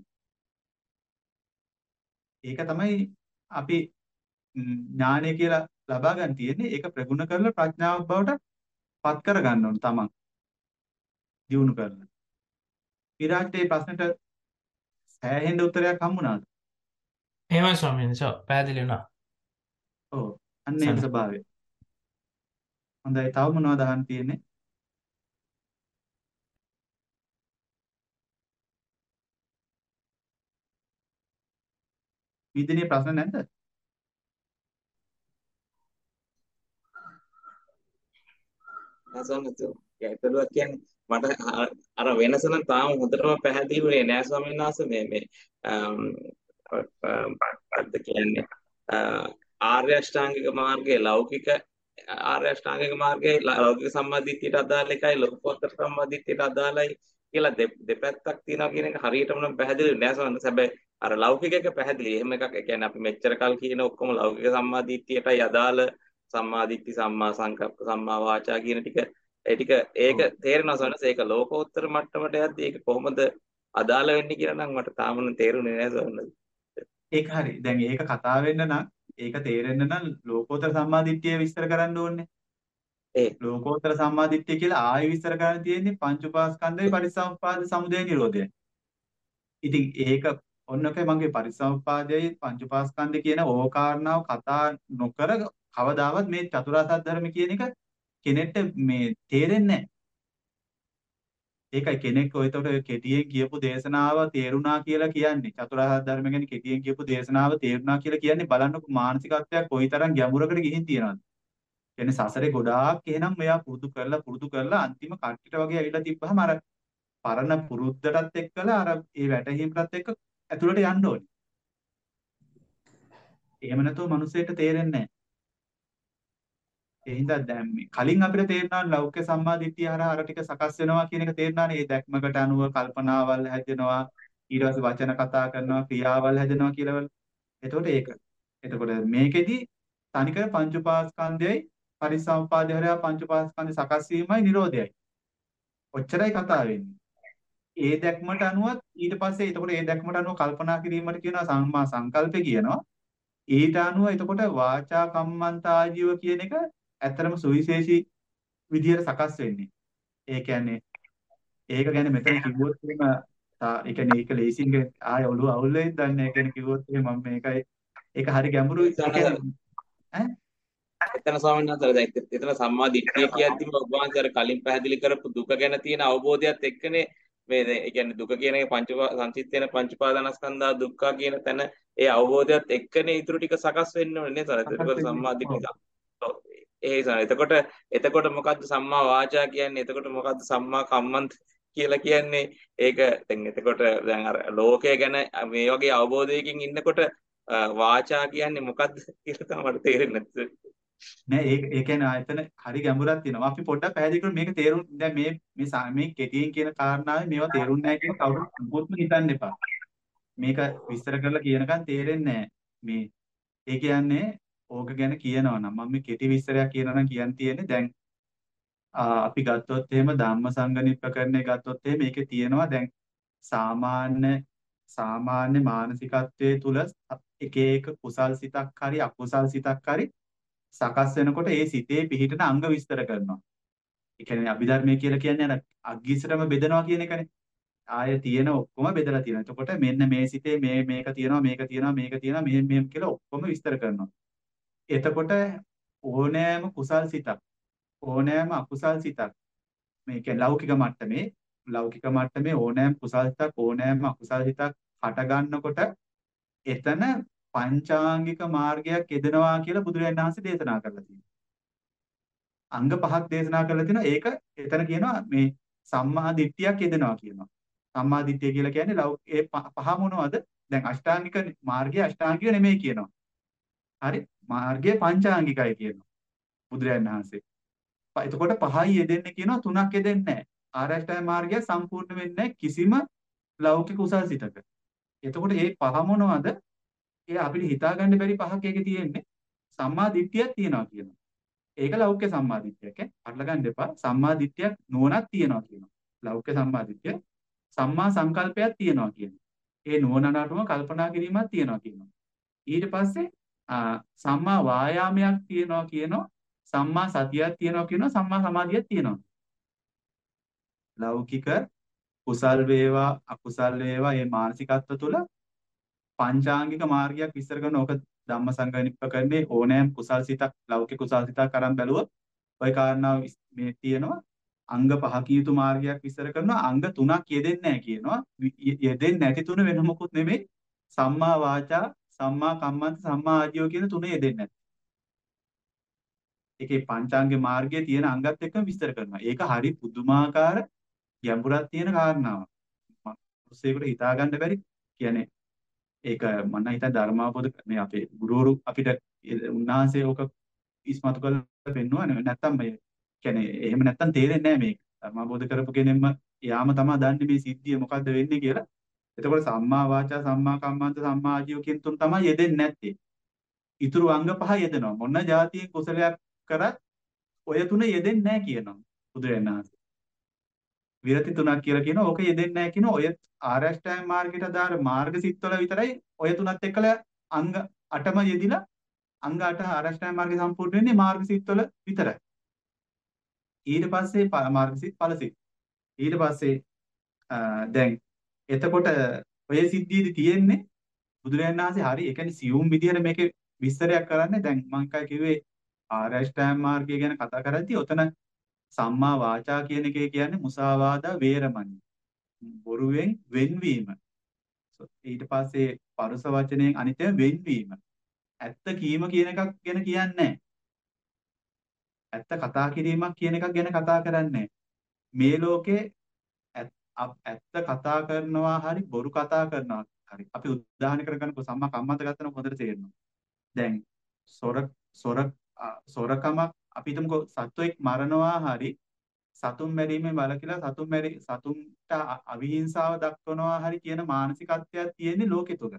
ඒක තමයි අපි ඥානය කියලා ලබා ගන්න තියෙන්නේ. ඒක ප්‍රගුණ කරලා ප්‍රඥාවක් බවට පත් කර ගන්න ඕන තමන්. දියුණු කරලා. විරාජ්ට මේ ප්‍රශ්නෙට සෑහෙන උත්තරයක් හම්බුණාද? එහෙමයි ස්වාමීන් වහන්සේ. පැහැදිලි වුණා. ඔව්. අන්න ඒ ස්වභාවය. හොඳයි. තව මොනවද අහන්න තියෙන්නේ? විදිනේ ප්‍රශ්න නැද්ද? නැසන්නතු ගැටලුවක් කියන්නේ මට අ- අර වෙනස නම් තාම හොඳටම පැහැදිලි වෙන්නේ නෑ ස්වාමීන් වහන්සේ මේ මේ අම්, අ- අ- මොකක්ද කියන්නේ අ, ආර්ය අෂ්ටාංගික මාර්ගයේ ලෞකික ආර්ය අෂ්ටාංගික මාර්ගයේ ලෞකික සම්මාදිට්ඨියට අදාළ එකයි ලෝකෝත්තර සම්මාදිට්ඨියට අදාළයි කියලා දෙපැත්තක් තියෙනවා කියන එක හරියටම නම් පැහැදිලි නෑ සමහරවිට. හැබැයි අර ලෞකික එක පැහැදිලි. එහෙම එකක් ඒ කියන්නේ අපි මෙච්චර කල් කියන ඔක්කොම ලෞකික සම්මාදිට්ඨියටයි අදාළ සම්මාදිට්ඨි සම්මා සංකප්ප සම්මා වාචා කියන ටික ඒ ටික ඒක තේරෙනවා සමහරවිට. ඒක ලෝකෝත්තර මට්ටමට යද්දී ඒක කොහොමද අදාළ වෙන්නේ කියලා නම් මට තාම තේරුනේ නෑ සමහරවිට. ඒක හරි. දැන් ඒක කතා වෙන්න නම් ඒක තේරෙන්න නම් ලෝකෝත්තර සම්මාදිට්ඨිය විස්තර කරන්න ඕනේ. ඒ ලෝකෝත්තර සම්මාදිට්ඨිය කියලා ආයෙ විස්තර කරන්න තියෙන්නේ පංච උපාස්කන්ධේ පරිසම්පාද සමුදය නිරෝධය. ඉතින් ඒක ඔන්නකයි මගේ පරිසම්පාදයේ පංච උපාස්කන්ධ කියන ඕකාරණාව කතා නොකර කවදාවත් මේ චතුරාර්ය සත්‍ය ධර්ම කියන එක කෙනෙක්ට මේ තේරෙන්නේ නැහැ. ඒකයි කෙනෙක් ඔයතොට කෙටියෙන් කියපු දේශනාව තේරුණා කියලා කියන්නේ චතුරාර්ය සත්‍ය ධර්ම ගැන කෙටියෙන් කියපු දේශනාව තේරුණා කියලා කියන්නේ බලන්නකො මානසිකත්වයක් කොයිතරම් ගැඹුරකට ගිහින් තියෙනවද. කියන්නේ සසරේ ගොඩාක් එහෙනම් මෙයා පුරුදු කරලා පුරුදු කරලා අන්තිම කට්ටිට වගේ ඇවිල්ලා තිබ්බහම අර පරණ පුරුද්දටත් එක්කලා අර ඒ වැටහීමටත් එක්ක ඇතුළට යන්න ඕනේ. එහෙම නැතුව මිනිස්සෙට තේරෙන්නේ නැහැ. ඒ හින්දා දැන් මේ කලින් අපිට තේරෙනවා ලෞකික සම්මාදිට්ඨිය හරහා අර ටික සකස් වෙනවා කියන එක තේරෙනානේ. ඒ දැක්මකට අනුව කල්පනාවල් හැදෙනවා. ඊට පස්සේ වචන කතා කරනවා, ක්‍රියාවල් හැදෙනවා කියලා. එතකොට ඒක. එතකොට මේකෙදි තනිකර පංච උපාස්කන්ධයයි පරිසම්පාදය හරහා පංච උපාස්කන්ධ සකස් වීමයි නිරෝධයයි. ඔච්චරයි කතා වෙන්නේ. ඒ දැක්මට අනුව ඊට පස්සේ එතකොට ඒ දැක්මට අනුව කල්පනා කිරීමට කියනවා සම්මා සංකල්පය කියනවා. ඊට අනුව එතකොට වාචා කම්මන්ත ආජීව කියන එක ඇත්තරම සුවිශේෂී විදියට සකස් වෙන්නේ. ඒ කියන්නේ ඒක ගැන මෙතන කිව්වොත් එහෙම ඒ කියන්නේ ඒක ලේසින් ආය ඔළුව අවුල් වෙයිද දන්නේ. ඒ කියන්නේ කිව්වොත් එහෙම මම මේකයි ඒක හරි ගැඹුරුයි. ඒ කියන්නේ ඈ එතන ස්වාමීන් වහන්සේ දැන් එතන සම්මා දිට්ඨිය කියද්දිම ඔබ වහන්සේ අර කලින් පැහැදිලි කරපු දුක ගැන තියෙන අවබෝධයත් එක්කනේ මේ දැන් ඒ කියන්නේ දුක කියන එක පංච සංචිත්තේන පංච උපාදානස්කන්ධා දුක්ඛ කියන තැන ඒ අවබෝධයත් එක්කනේ ඊටු ටික සකස් වෙන්න ඕනේ නේද? ඒකට සම්මා දිට්ඨිය. ඒ සන එතකොට එතකොට මොකද්ද සම්මා වාචා කියන්නේ? එතකොට මොකද්ද සම්මා කම්මන්ත කියලා කියන්නේ? ඒක දැන් එතකොට දැන් අර ලෝකය ගැන මේ වගේ අවබෝධයකින් ඉන්නකොට වාචා කියන්නේ මොකද්ද කියලා තමයි මට තේරෙන්නේ නැත්තේ. නෑ ඒක ඒ කියන්නේ ආයතන හරි ගැඹුරක් තියෙනවා. අපි පොඩ්ඩක් පැහැදිලි කරමු මේක තේරුම් දැන් මේ මේ මේ කෙටියෙන් කියන කාරණාවේ මේවා තේරුම් නැහැ කියන කවුරුත් මොකොත්ම හිතන්න එපා. මේක විස්තර කරලා කියනකන් තේරෙන්නේ නැහැ. මේ ඒ කියන්නේ ඕක ගැන කියනවා නම් මම මේ කෙටි විස්තරයක් කියනවා නම් කියන්න තියෙන්නේ දැන් අපි ගත්තොත් එහෙම ධම්මසංගණිප්පකරණය ගත්තොත් එහෙම මේකේ තියෙනවා දැන් සාමාන්‍ය සාමාන්‍ය මානසිකත්වයේ තුල එක එක කුසල් සිතක් හරි අකුසල් සිතක් හරි සකස් වෙනකොට ඒ සිතේ පිහිටන අංග විස්තර කරනවා. ඒ කියන්නේ අභිධර්මයේ කියලා කියන්නේ අර අග්ගිසරම බෙදනවා කියන එකනේ. ආය තියෙන ඔක්කොම බෙදලා තියෙනවා. එතකොට මෙන්න මේ සිතේ මේ මේක තියෙනවා මේක තියෙනවා මේක තියෙනවා මෙහෙම මෙහෙම කියලා ඔක්කොම විස්තර කරනවා. එතකොට ඕනෑම කුසල් සිතක් ඕනෑම අකුසල් සිතක් මේ කියන්නේ ලෞකික මට්ටමේ ලෞකික මට්ටමේ ඕනෑම කුසල් සිතක් ඕනෑම අකුසල් සිතක් හට ගන්නකොට එතන පංචාංගික මාර්ගයක් යෙදෙනවා කියලා බුදුරජාණන් වහන්සේ දේශනා කරලා තියෙනවා. අංග පහක් දේශනා කරලා තිනවා. ඒක එතන කියනවා මේ සම්මා දිට්ඨියක් යෙදෙනවා කියනවා. සම්මා දිට්ඨිය කියලා කියන්නේ ලෞ ඒ පහ මොනවද? දැන් අෂ්ටාංගික මාර්ගය අෂ්ටාංගික නෙමෙයි කියනවා. හරි? මාර්ගය පංචාංගිකයි කියනවා බුදුරජාණන් වහන්සේ. එතකොට පහයි යෙදෙන්නේ කියනවා තුනක් යෙදෙන්නේ නැහැ. ආර්ය අෂ්ටාංග මාර්ගය සම්පූර්ණ වෙන්නේ නැහැ කිසිම ලෞකික කුසල් සිතක. එතකොට මේ පහ මොනවද? ඒ අපිට හිතා ගන්න බැරි පහක් ඒකේ තියෙන්නේ. සම්මා දිට්ඨියක් තියෙනවා කියනවා. ඒක ලෞකික සම්මා දිට්ඨියක් ඈ. අట్లా ගන්න එපා. සම්මා දිට්ඨියක් නුවණක් තියෙනවා කියනවා. ලෞකික සම්මා දිට්ඨිය. සම්මා සංකල්පයක් තියෙනවා කියනවා. ඒ නුවණ අනුව කල්පනා කිරීමක් තියෙනවා කියනවා. ඊට පස්සේ සම්මා වායාමයක් තියෙනවා කියනවා. සම්මා සතියක් තියෙනවා කියනවා. සම්මා සමාධියක් තියෙනවා. ලෞකික කුසල් වේවා අකුසල් වේවා මේ මානසිකත්ව තුළ පංචාංගික මාර්ගයක් විස්තර කරන ඕක ධම්මසංගණිප්පකරණේ ඕනෑම කුසල් සිතක් ලෞකික කුසල් සිතක් අරන් බැලුවොත් ওই කාරණාව මේ තියෙනවා අංග පහක යුතු මාර්ගයක් විස්තර කරනවා අංග තුනක් යෙදෙන්නේ නැහැ කියනවා යෙදෙන්නේ නැති තුන වෙන මොකුත් නෙමෙයි සම්මා වාචා සම්මා කම්මන්ත සම්මා ආජීව කියන තුන යෙදෙන්නේ නැහැ. ඒකේ පංචාංග මාර්ගයේ තියෙන අංගත් එක්කම විස්තර කරනවා. ඒක හරි පුදුමාකාර ගැඹුරක් තියෙන කාරණාවක්. මනුස්සයෙකුට හිතා ගන්න බැරි කියන්නේ ඒක මම හිතා ධර්මාවබෝධ මේ අපේ ගුරුවරු අපිට උන්වහන්සේ ඕක ඉස්මතු කරලා පෙන්නුවා නැත්තම් මේ කියන්නේ එහෙම නැත්තම් තේරෙන්නේ නැහැ මේක. ධර්මාබෝධ කරපු කෙනෙක්ම යාම තමයි දන්නේ මේ සිද්ධිය මොකද්ද වෙන්නේ කියලා. එතකොට සම්මා වාචා සම්මා කම්මන්ත සම්මා ආජීව කියන තුන තමයි යෙදෙන්නේ නැත්තේ. ඊතුරු අංග පහ යෙදෙනවා. මොන જાතියෙන් කුසලයක් කරත් ඔය තුන යෙදෙන්නේ නැහැ කියනවා බුදුරජාණන් වහන්සේ. විරති තුනක් කියලා කියනවා. ඕක යෙදෙන්නේ නැහැ කියනවා. ඔය ආරෂ්ඨායන මාර්ගයට අදාළ මාර්ග සිත්වල විතරයි ඔය තුනත් එක්කලා අංග අටම යෙදිලා අංග අට ආරෂ්ඨායන මාර්ගය සම්පූර්ණ වෙන්නේ මාර්ග සිත්වල විතරයි. ඊට පස්සේ ප- මාර්ග සිත් ඵල සිත්. ඊට පස්සේ අ, දැන් එතකොට ඔය සිද්ධියේදී තියෙන්නේ බුදුරජාණන් වහන්සේ හරි ඒ කියන්නේ සියුම් විදිහට මේකේ විස්තරයක් කරන්නේ. දැන් මම කයි කිව්වේ ආරෂ්ඨායන මාර්ගය ගැන කතා කරද්දී ඔතන සම්මා වාචා කියන එකේ කියන්නේ මුසාවාදා වේරමණී. බොරුවෙන් වෙන්වීම. So, ඊට පස්සේ පරුස වචනයෙන් අනිත් ඒවා වෙන්වීම. ඇත්ත කීම කියන එකක් ගැන කියන්නේ නැහැ. ඇත්ත කතා කිරීමක් කියන එකක් ගැන කතා කරන්නේ නැහැ. මේ ලෝකේ ඇත්- අප- ඇත්ත කතා කරනවා හරි බොරු කතා කරනවා හරි. අපි උදාහරණ කරගන්නකො සම්මා කම්මන්ත ගත්තම හොඳට තේරෙනවා. දැන් සොර සොර අ, සොරකමක් අපි හිතමුකෝ සත්වෙක් මරනවා හරි සතුන් මැරීමෙන් වළකිලා සතුන් මැරි සතුන්ට අ- අවිහිංසාව දක්වනවා හරි කියන මානසිකත්වයක් තියෙන්නේ ලෝකෙ තුල.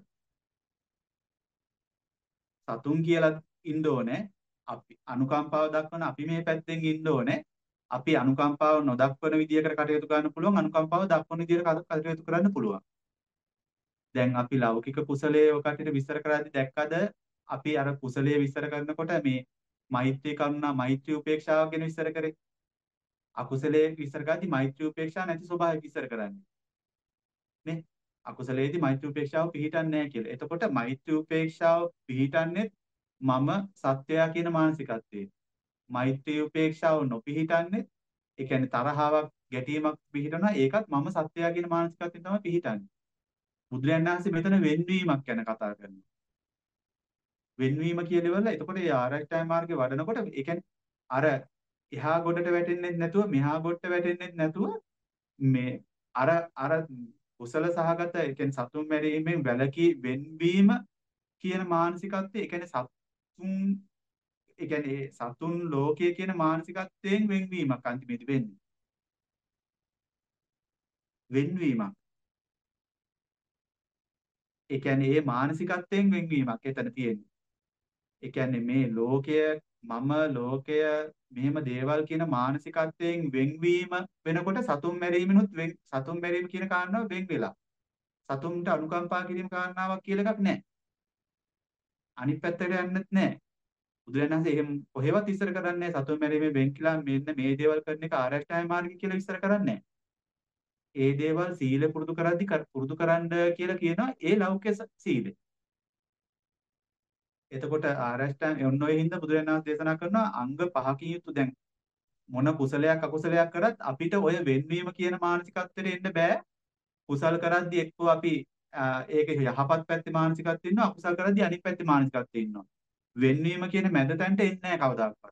සතුන් කියලා ඉන්න ඕනේ. අපි අනුකම්පාව දක්වන අපි මේ පැත්තෙන් ඉන්න ඕනේ. අපි අනුකම්පාව නොදක්වන විදියකට කටයුතු කරන්න පුළුවන්. අනුකම්පාව දක්වන විදියට කට- කටයුතු කරන්න පුළුවන්. දැන් අපි ලෞකික කුසලයේ ඔය කටියට විස්තර කරද්දී දැක්කද අපි අර කුසලයේ විස්තර කරනකොට මේ මෛත්‍රී කරුණා මෛත්‍රී උපේක්ෂාව ගැන විස්තර කරේ. අකුසලයේ විස්තර කරද්දී මෛත්‍රී උපේක්ෂා නැති ස්වභාවය විස්තර කරන්නේ. නේ? අකුසලයේදී මෛත්‍රී උපේක්ෂාව පිහිටන්නේ නැහැ කියලා. එතකොට මෛත්‍රී උපේක්ෂාව පිහිටන්නේ මම සත්‍යයා කියන මානසිකත්වයේ. මෛත්‍රී උපේක්ෂාව නොපිහිටන්නේ ඒ කියන්නේ තරහාවක් ගැටීමක් පිහිටනවා ඒකත් මම සත්‍යයා කියන මානසිකත්වයෙන් තමයි පිහිටන්නේ. බුදුරජාණන් වහන්සේ මෙතන වෙන්වීමක් ගැන කතා කරනවා. වෙන්වීම කියලවල එතකොට මේ ආරෂ්ඨාය මාර්ගේ වඩනකොට ඒ කියන්නේ අර එහා ගොඩට වැටෙන්නේ නැතුව මෙහා ගොඩට වැටෙන්නේ නැතුව මේ අර අර කුසල සහගත ඒ කියන්නේ සතුන් මැරීමෙන් වැළකී වෙන්වීම කියන මානසිකත්වය ඒ කියන්නේ සතුන් ඒ කියන්නේ සතුන් ලෝකයේ කියන මානසිකත්වයෙන් වෙන්වීමක් අන්තිමේදී වෙන්නේ. වෙන්වීමක්. ඒ කියන්නේ මේ මානසිකත්වයෙන් වෙන්වීමක් එතන තියෙන්නේ. ඒ කියන්නේ මේ ලෝකය මම ලෝකය මෙහෙම දේවල් කියන මානසිකත්වයෙන් වෙන්වීම වෙනකොට සතුන් මැරීමනොත් සතුන් මැරීම කියන කාරණාව වෙන් වෙලා. සතුන්ට අනුකම්පා කිරීම කාරණාවක් කියලා එකක් නැහැ. අනිත් පැත්තට යන්නෙත් නැහැ. බුදුරජාණන් වහන්සේ එහෙම කොහෙවත් විස්තර කරන්නේ නැහැ සතුන් මැරීමේ වෙන් කියලා මෙන්න මේ දේවල් කරන එක ආරෂ්ඨාය මාර්ගය කියලා විස්තර කරන්නේ නැහැ. ඒ දේවල් සීල පුරුදු කරද්දී කර- පුරුදු කරන්න කියලා කියනවා ඒ ලෞකික ස- සීලය. එතකොට ආරෂ්ඨාය ඔන්න ඔය හින්දා බුදුරජාණන් වහන්සේ දේශනා කරනවා අංග පහකින් යුතු දැන් මොන කුසලයක් අකුසලයක් කරත් අපිට ඔය වෙන්වීම කියන මානසිකත්වයට එන්න බෑ. කුසල් කරද්දී එක්කෝ අපි අ, ඒක යහපත් පැත්තේ මානසිකත්වය ඉන්නවා අකුසල් කරද්දී අනිත් පැත්තේ මානසිකත්වය ඉන්නවා. වෙන්වීම කියන මැද තැනට එන්නේ නැහැ කවදාකවත්.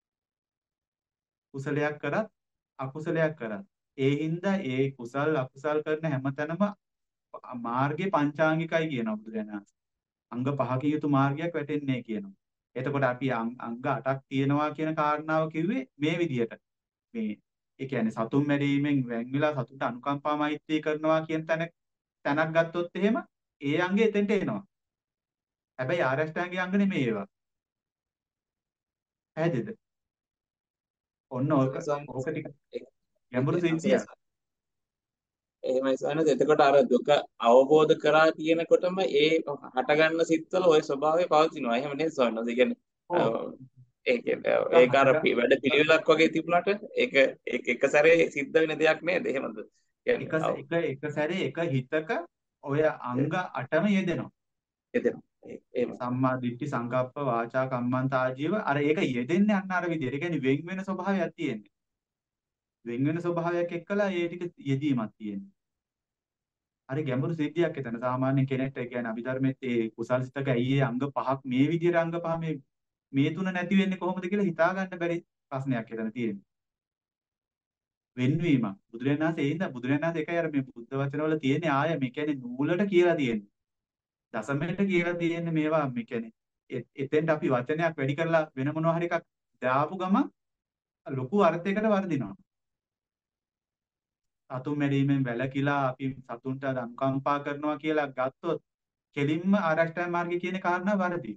කුසලයක් කරත් අකුසලයක් කරත් ඒ හින්දා ඒ කුසල් අකුසල් කරන හැමතැනම මාර්ගේ පංචාංගිකයි කියනවා බුදුරජාණන් වහන්සේ. අංග පහකින් යුතු මාර්ගයක් වැටෙන්නේ කියනවා. එතකොට අපි අං- අංග අටක් තියෙනවා කියන කාරණාව කිව්වේ මේ විදිහට. මේ ඒ කියන්නේ සතුන් මැරීමෙන් වෙන් වෙලා සතුට අනුකම්පා මෛත්‍රී කරනවා කියන තැන තැනක් ගත්තොත් එහෙම ඒ අංගෙ එතෙන්ට එනවා. හැබැයි ආරෂ්ඨාංගික අංග නෙමෙයි ඒවා. පැහැදිලිද? ඔන්න ඕක ඕක ටික ගැඹුරු සිද්ධියක්. එහෙමයි සනද එතකොට අර දුක අවබෝධ කරා කියනකොටම ඒ හටගන්න සිත්වල ওই ස්වභාවය පවතිනවා. එහෙම නේද සනද? ඒ කියන්නේ ඔව්. ඒක දුක ඒක අර හටගන්න පි- වැඩ පිළිවෙලක් වගේ තිබුණාට ඒක ඒක එක සැරේ සිද්ධ වෙන දෙයක් නේද? එහෙමද? එක කියන්නේ ස- අව එක එක සැරේ එක හිතක ඔය අංග අටම යෙදෙනවා. එතන එහෙම සම්මා දිට්ඨි සංකප්ප වාචා කම්මන්ත ආජීව අර ඒක යෙදෙන්නේ අන්න අර විදිහට. ඒ කියන්නේ වෙන් වෙන ස්වභාවයක් තියෙන්නේ. වෙන් වෙන ස්වභාවයක් එක්කලා ඒ ටික යෙදීමක් තියෙන්නේ. හරි ගැඹුරු සිද්ධියක් එතන. සාමාන්‍ය කෙනෙක්ට ඒ කියන්නේ අභිධර්මයේ ඒ කුසල් සිතක ඇයි ඒ අංග පහක් මේ විදිහට අංග පහ මේ මේ තුන නැති වෙන්නේ කොහොමද කියලා හිතා ගන්න බැරි ප්‍රශ්නයක් එතන තියෙන්නේ. වෙන්වීමක්. බුදුරජාණන් වහන්සේ ඒ හින්දා බුදුරජාණන් වහන්සේ එකයි අර මේ බුද්ධ වචනවල තියෙන්නේ ආය මේ කියන්නේ නූලට කියලා තියෙන්නේ. දසමයට කියලා තියෙන්නේ මේවා මේ කියන්නේ එ- එතෙන්ට අපි වචනයක් වැඩි කරලා වෙන මොනවා හරි එකක් දාපු ගමන් ලොකු අර්ථයකට වර්ධිනවා. සතුන් මැරීමෙන් වැළකීලා අපි සතුන්ට අනුකම්පා කරනවා කියලා ගත්තොත් කෙලින්ම ආරෂ්ඨා මාර්ගය කියන කාරණා වරදි.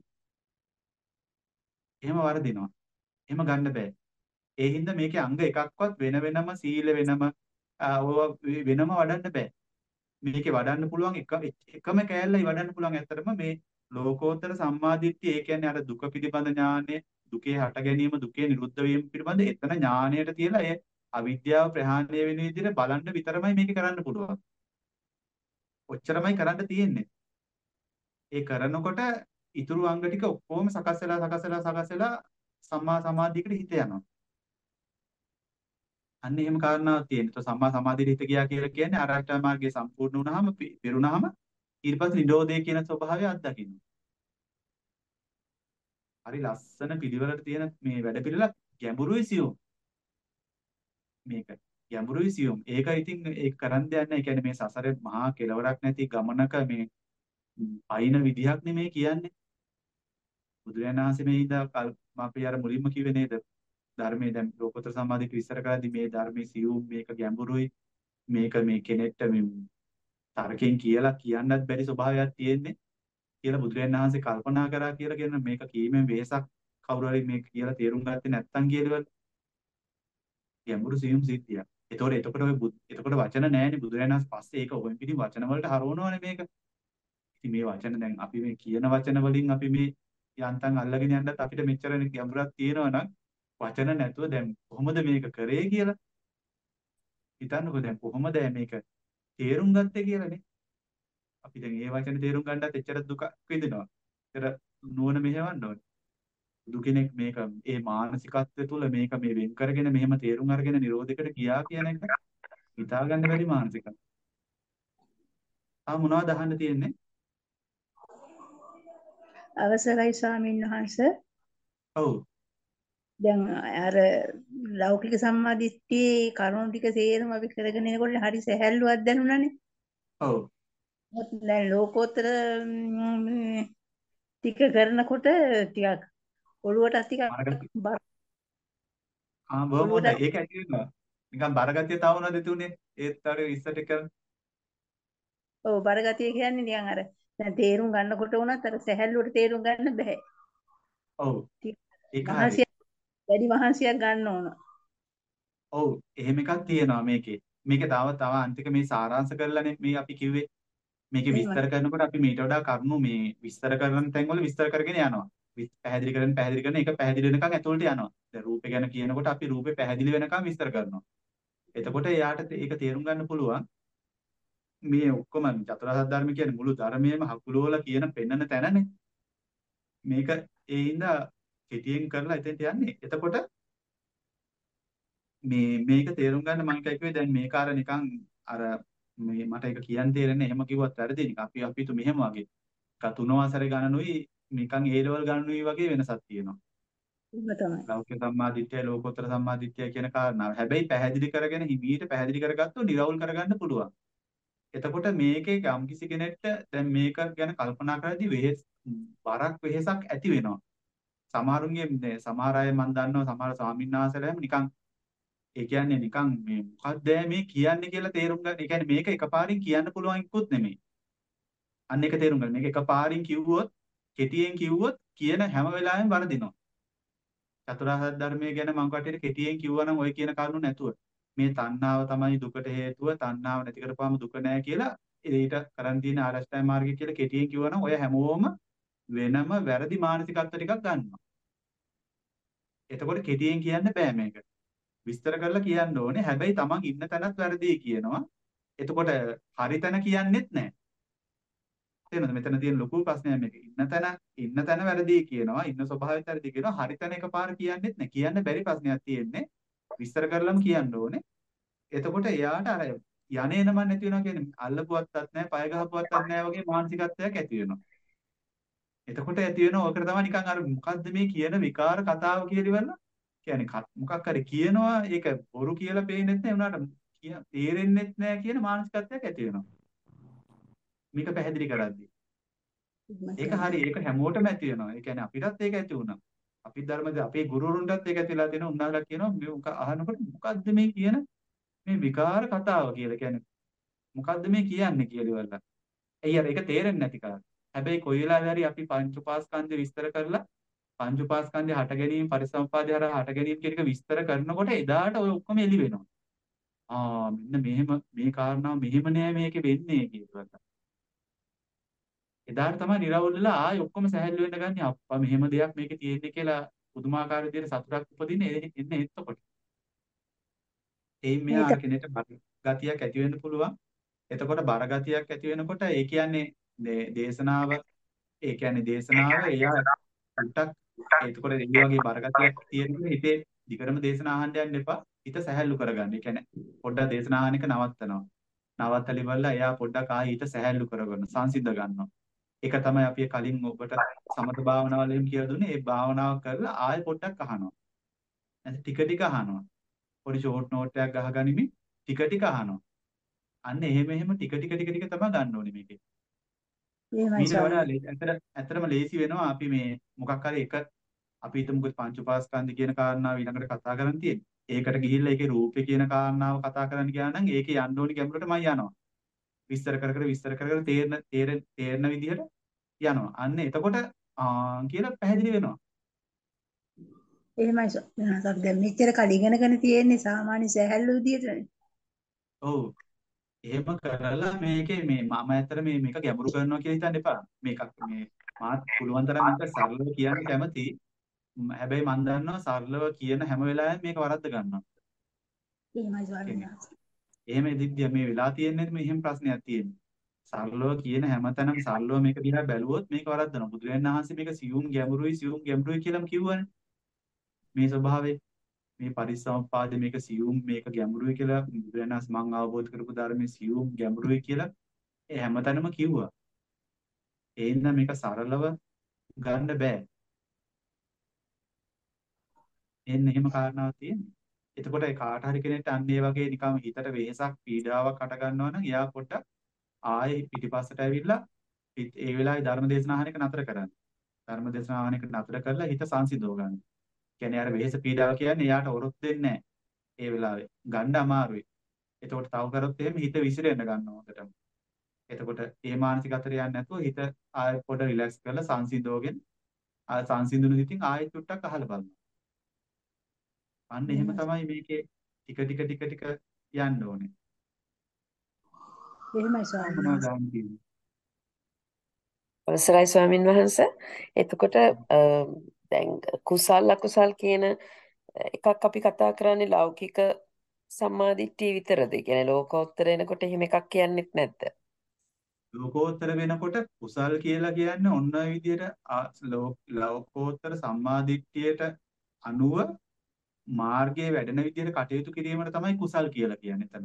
එහෙම වරදිනවා. එහෙම ගන්න බෑ. ඒ හින්දා මේකේ අංග එකක්වත් වෙන වෙනම සීල වෙනම ආ, ඕවා වෙනම වඩන්න බෑ. මේකේ වඩන්න පුළුවන් එක එකම කෑල්ලයි වඩන්න පුළුවන්. ඇත්තටම මේ ලෝකෝත්තර සම්මාදිට්ඨිය ඒ කියන්නේ අර දුක පිළිබඳ ඥානය, දුකේ හට ගැනීම, දුකේ නිරුද්ධ වීම පිළිබඳ එතන ඥානයට තියලා ඒ අවිද්‍යාව ප්‍රහාණය වෙන විදිහට බලන්න විතරමයි මේක කරන්න පුළුවන්. ඔච්චරමයි කරන්න තියෙන්නේ. ඒ කරනකොට ඉතුරු අංග ටික ඔක්කොම සකස් වෙලා සකස් වෙලා සකස් වෙලා සම්මා සමාධියකට හිත යනවා. අන්න එහෙම කාරණාවක් තියෙනවා. તો සම්මා සමාධියට හිත ගියා කියලා කියන්නේ ආරෂ්ඨා මාර්ගය සම්පූර්ණ වුණාම පෙ- පෙරුණාම ඊට පස්සේ නිරෝධය කියන ස්වභාවය අත්දකින්න. හරි ලස්සන පිළිවෙලට තියෙන මේ වැඩ පිළිවෙල ගැඹුරුයි සියුම්. මේක ගැඹුරුයි සියුම්. ඒක ඉතින් ඒක කරන්න දෙයක් නැහැ. ඒ කියන්නේ මේ සසරේ මහා කෙලවරක් නැති ගමනක මේ ම්, පයින් විදිහක් නෙමේ කියන්නේ. බුදුරජාණන් වහන්සේ මේ ඉඳලා කල්- අපි අර මුලින්ම කිව්වේ නේද? ධර්මයේ දැන් ලෝකෝත්තර සමාධි විස්තර කරද්දී මේ ධර්මයේ සියුම් මේක ගැඹුරුයි මේක මේ කෙනෙක්ට මේ තරකෙන් කියලා කියන්නත් බැරි ස්වභාවයක් තියෙන්නේ කියලා බුදුරජාණන් වහන්සේ කල්පනා කරා කියලා කියන මේක කීමෙන් වෙහසක් කවුරු හරි මේක කියලා තේරුම් ගත්තේ නැත්නම් කියලා ගැඹුරු සියුම් සිද්ධියක්. ඒතකොට එතකොට ඔය බුද්- එතකොට වචන නැහැනේ බුදුරජාණන් වහන්සේ පස්සේ ඒක ඔය පිටින් වචන වලට හරවනවනේ මේක. ඉතින් මේ වචන දැන් අපි මේ කියන වචන වලින් අපි මේ යන්තම් අල්ලගෙන යන්නත් අපිට මෙච්චර ගැඹුරක් තියෙනවා නම් වචන නැතුව දැන් කොහොමද මේක කරේ කියලා හිතන්නකෝ. දැන් කොහොමද මේක තේරුම් ගත්තේ කියලානේ. අපි දැන් ඒ වචන තේරුම් ගන්නත් එච්චර දුක විඳිනවා. එච්චර නුවණ මෙහෙවන්න ඕනේ. බුදු කෙනෙක් මේක ඒ මානසිකත්වය තුළ මේක මේ වෙන් කරගෙන මෙහෙම තේරුම් අරගෙන නිරෝධයකට ගියා කියන එක හිතා ගන්න බැරි මානසිකත්වය. ආ මොනවද අහන්න තියෙන්නේ? අවසරයි ස්වාමීන් වහන්සේ. ඔව්. දැන් අර ලෞකික සම්මාදිට්ඨියේ කරුණු ටික තේරුම අපි කරගෙන යනකොට හරි සැහැල්ලුවක් දැනුණානේ. ඔව්. මොකද දැන් ලෝකෝත්තර ම්, මේ ටික කරනකොට ටිකක් ඔළුවට ටිකක් බරගතිය. බර ආ බොහොම ඔළුවට හොඳයි. ඒක ඇති වෙනවා. නිකන් බරගතිය තව මොනවද තුනේ? ඒත් අර ඉස්සට කර. ඔව් බරගතිය කියන්නේ නිකන් අර දැන් තේරුම් ගන්නකොට උනත් අර සැහැල්ලුවට තේරුම් ගන්න බෑ. ඔව්. ටික ඒක හරි. මහන්සියක් වැඩි මහන්සියක් ගන්න ඕන. ඔව්. එහෙම එකක් තියෙනවා මේකේ. මේක තව තව අන්තික මේ සාරාංශ කරලානේ මේ අපි කිව්වේ. මේකේ එහෙමයි. විස්තර කරනකොට අපි මීට වඩා කරුණු මේ විස්තර කරන තැන්වල විස්තර කරගෙන යනවා. විස්- පැහැදිලි කරගෙන පැහැදිලි කරන එක පැහැදිලි වෙනකන් ඇතුළට යනවා. දැන් රූපේ ගැන කියනකොට අපි රූපේ පැහැදිලි වෙනකන් විස්තර කරනවා. එතකොට එයාට ඒක තේරුම් ගන්න පුළුවන් මේ ඔක්කොම චතුරාර්ය සත්‍ය ධර්ම කියන්නේ මුළු ධර්මයේම හකුලෝලා කියන පෙන්නන තැනනේ. මේක ඒ හින්දා කෙටියෙන් කරලා එතෙන්ට යන්නේ. එතකොට මේ මේක තේරුම් ගන්න මම කිව්වේ දැන් මේක අර නිකන් අර මේ මට ඒක කියන්න තේරෙන්නේ එහෙම කිව්වත් වැරදි නිකන් අපි අපි තු මෙහෙම වගේ. නිකන් තුන වසරේ ගණනුයි නිකන් ඒ ලෙවල් ගණනුයි වගේ වෙනසක් තියෙනවා. එහෙම තමයි. ලෞකික සම්මාදිට්ඨිය ලෝකෝත්තර සම්මාදිට්ඨිය කියන කාරණාව. හැබැයි පැහැදිලි කරගෙන හිමීට පැහැදිලි කරගත්තොත් නිරවුල් කරගන්න පුළුවන්. එතකොට මේකේ යම්කිසි කෙනෙක්ට දැන් මේක ගැන කල්පනා කරද්දී වෙහෙස් බරක් වෙහෙසක් ඇති වෙනවා. සමහරුන්ගේ මේ සමහර අය මම දන්නවා සමහර ස්වාමීන් වහන්සේලාම නිකන් ඒ කියන්නේ නිකන් මේ මොකක්ද මේ කියන්නේ කියලා තේරුම් ගන්න. ඒ කියන්නේ මේක එකපාරින් කියන්න පුළුවන් ඉක්කුත් නෙමෙයි. අන්න ඒක තේරුම් ගන්න. මේක එකපාරින් කිව්වොත් කෙටියෙන් කිව්වොත් කියන හැම වෙලාවෙම වරදිනවා. චතුරාර්ය සත්‍ය ධර්මයේ ගැන මම කටියට කෙටියෙන් කිව්වනම් ඔය කියන කරුණු නැතුව මේ තණ්හාව තමයි දුකට හේතුව තණ්හාව නැති කරපුවාම දුක නැහැ කියලා ඊට කරන් තියෙන ආරෂ්ඨාය මාර්ගය කියලා කෙටියෙන් කිව්වනම් ඔය හැමෝම වෙනම වැරදි මානසිකත්ව ටිකක් ගන්නවා. එතකොට කෙටියෙන් කියන්න බෑ මේක. විස්තර කරලා කියන්න ඕනේ. හැබැයි Taman ඉන්න තැනත් වැරදි කියනවා. එතකොට හරි තැන කියන්නෙත් නැහැ. තේරෙනවද? මෙතන තියෙන ලොකු ප්‍රශ්නයක් මේක. ඉන්න තැන ඉන්න තැන වැරදි කියනවා. ඉන්න ස්වභාවයත් වැරදි කියනවා. හරි තැන එකපාර කියන්නෙත් නැහැ. කියන්න බැරි ප්‍රශ්නයක් තියෙන්නේ. විස්තර කරලම කියන්න ඕනේ. එතකොට එයාට අර යන්නේ නම නැති වෙනවා කියන්නේ අල්ලපුවත්තක් නැහැ, පය ගහපුවත්තක් නැහැ වගේ මානසිකත්වයක් ඇති වෙනවා. එතකොට ඇති වෙනවා ඔකට තමයි නිකන් අර මොකද්ද මේ කියන විකාර කතාව කියලා ඉවරලා කියන්නේ ක- මොකක් හරි කියනවා ඒක බොරු කියලා පේන්නෙත් නැහැ උනාට කිය- තේරෙන්නෙත් නැහැ කියන මානසිකත්වයක් ඇති වෙනවා. මේක පැහැදිලි කරද්දී. ඒක හරි. ඒක හැමෝටම ඇති වෙනවා. ඒ කියන්නේ අපිටත් ඒක ඇති වුණා. අපි ධර්මද අපේ ගුරුවරුන්ටත් ඒක ඇතිලා තියෙනවා. උන්වහන්සේලා කියනවා මේ මොක අහනකොට මොකද්ද මේ කියන මේ විකාර කතාව කියලා. කියන්නේ මොකද්ද මේ කියන්නේ කියලා ඉවරලා. ඇයි අර ඒක තේරෙන්නේ නැති කාරණා. හැබැයි කොයි වෙලාවෙ හරි අපි පංච උපාස්කන්ධය විස්තර කරලා පංච උපාස්කන්ධය හට ගැනීම පරිසම්පාදය හරහා හට ගැනීම කියන එක විස්තර කරනකොට එදාට ඔය ඔක්කොම එළි වෙනවා. ආ මෙන්න මෙහෙම මේ කාරණාව මෙහෙම නෑ මේකේ වෙන්නේ කියලා. එදාට තමයි නිරවුල් වෙලා ආයෙ ඔක්කොම සැහැල්ලු වෙන්න ගන්නේ. අප්පා මෙහෙම දෙයක් මේකේ තියෙන්නේ කියලා පුදුමාකාර විදිහට සතුටක් උපදින්නේ එන්නේ එතකොට. එයින් මෙහා අර කෙනෙක්ට බර ගතියක් ඇති වෙන්න පුළුවන්. එතකොට බර ගතියක් ඇති වෙනකොට ඒ කියන්නේ දේශනාව ඒ කියන්නේ දේශනාව එයා ටක් එතකොට ඒ වගේ බර ගතියක් තියෙනකොට හිතේ දිගටම දේශනා අහන්න යන්න එපා. හිත සැහැල්ලු කරගන්න. ඒ කියන්නේ පොඩ්ඩක් දේශනා අහන එක නවත්තනවා. නවත්තලි බලලා එයා පොඩ්ඩක් ආයෙ හිත සැහැල්ලු කරගන්න සංසිඳ ගන්නවා. ඒක තමයි අපි කලින් ඔබට සමත භාවනාවල එහෙම කියලා දුන්නේ. ඒ භාවනාව කරලා ආයෙ පොඩ්ඩක් අහනවා. නැත්නම් ටික ටික අහනවා. පොඩි ෂෝට් නෝට් එකක් ගහගනිමින් ටික ටික අහනවා. අන්න එහෙම එහෙම ටික ටික ටික ටික තමයි ගන්න ඕනේ මේකේ. ඊට වඩා ඇත්තට ඇත්තටම ලේසි වෙනවා අපි මේ මොකක් හරි එක අපි හිතමුකෝ පංච උපාස්කන්ධ කියන කාරණාව ඊළඟට කතා කරන් තියෙන්නේ. ඒකට ගිහිල්ලා ඒකේ රූපේ කියන කාරණාව කතා කරන්න ගියා නම් ඒකේ යන්න ඕනි ගැඹුරටම යනවා. විස්තර කර කර විස්තර කර කර තේරෙන තේරෙන තේරෙන විදිහට යනවා. අන්න එතකොට ආ කියලා පැහැදිලි වෙනවා. එහෙමයි සර්. දැන් මෙච්චර කල් ඉගෙනගෙන තියෙන්නේ සාමාන්‍ය සැහැල්ලු විදියටනේ. ඔව්. එහෙම කරලා මේකේ මේ මම ඇත්තට මේ මේක ගැඹුරු කරනවා කියලා හිතන්න එපා. මේකක් මේ මාත් පුළුවන් තරම් මේක සරලව කියන්න කැමති. හැබැයි මම දන්නවා සරලව කියන හැම වෙලාවෙම මේක වරද්ද ගන්නවා. එහෙමයි ස්වාමීන් වහන්සේ. එහෙම ඉදිද්දී මේ වෙලා තියෙන්නේ මෙහෙම ප්‍රශ්නයක් තියෙන්නේ. සරලව කියන හැමතැනම සරලව මේක දිහා බැලුවොත් මේක වරද්දනවා. බුදුරජාණන් වහන්සේ මේක සියුම් ගැඹුරුයි සියුම් ගැඹුරුයි කියලාම කිව්වනේ. මේ ස්වභාවය මේ පරිසම්පාද මේක සියුම් මේක ගැඹුරුයි කියලා බුදුරජාණන් වහන්සේ මම අවබෝධ කරපු ධර්මයේ සියුම් ගැඹුරුයි කියලා ඒ හැමතැනම කිව්වා. ඒ හින්දා මේක සරලව ගන්න බෑ. එන්න එහෙම කාරණාවක් තියෙන්නේ. එතකොට ඒ කාට හරි කෙනෙක්ට අන්න ඒ වගේ නිකම් හිතට වෙහසක් පීඩාවක් හට ගන්නවා නම් එයා පොඩ්ඩක් ආයේ පිටිපස්සට ඇවිල්ලා ඒ වෙලාවේ ධර්ම දේශනා අහන එක නතර කරන්න. ධර්ම දේශනා අහන එක නතර කරලා හිත සංසිඳව ගන්න. කියන්නේ අර වෙහස පීඩාව කියන්නේ එයාට වරොත් දෙන්නේ නැහැ. ඒ වෙලාවේ ගන්න අමාරුයි. එතකොට තව කරොත් එහෙම හිත විසිරෙන්න ගන්නවා හොඳටම. එතකොට ඒ මානසික අතර යන්නේ නැතුව හිත ආයෙ පොඩ රිලැක්ස් කරලා සංසිඳවගෙන ආයෙ සංසිඳුණු හිතින් ආයෙ චුට්ටක් අහලා බලන්න. අන්න එහෙම තමයි මේකේ ටික ටික ටික ටික යන්න ඕනේ. එහෙමයි ස්වාමීන් වහන්සේ. අවසරයි ස්වාමින් වහන්සේ. එතකොට දැන් කුසල් අකුසල් කියන එකක් අපි කතා කරන්නේ ලෞකික සම්මාදිට්ඨිය විතරද? කියන්නේ ලෝකෝත්තර එනකොට එහෙම එකක් කියන්නේත් නැද්ද? ලෝකෝත්තර වෙනකොට කුසල් කියලා කියන්නේ ඔන්න ඔය විදිහට ලෝකෝත්තර සම්මාදිට්ඨියට අනුව මාර්ගයේ වැඩෙන විදිහට කටයුතු කිරීමට තමයි කුසල් කියලා කියන්නේ එතන.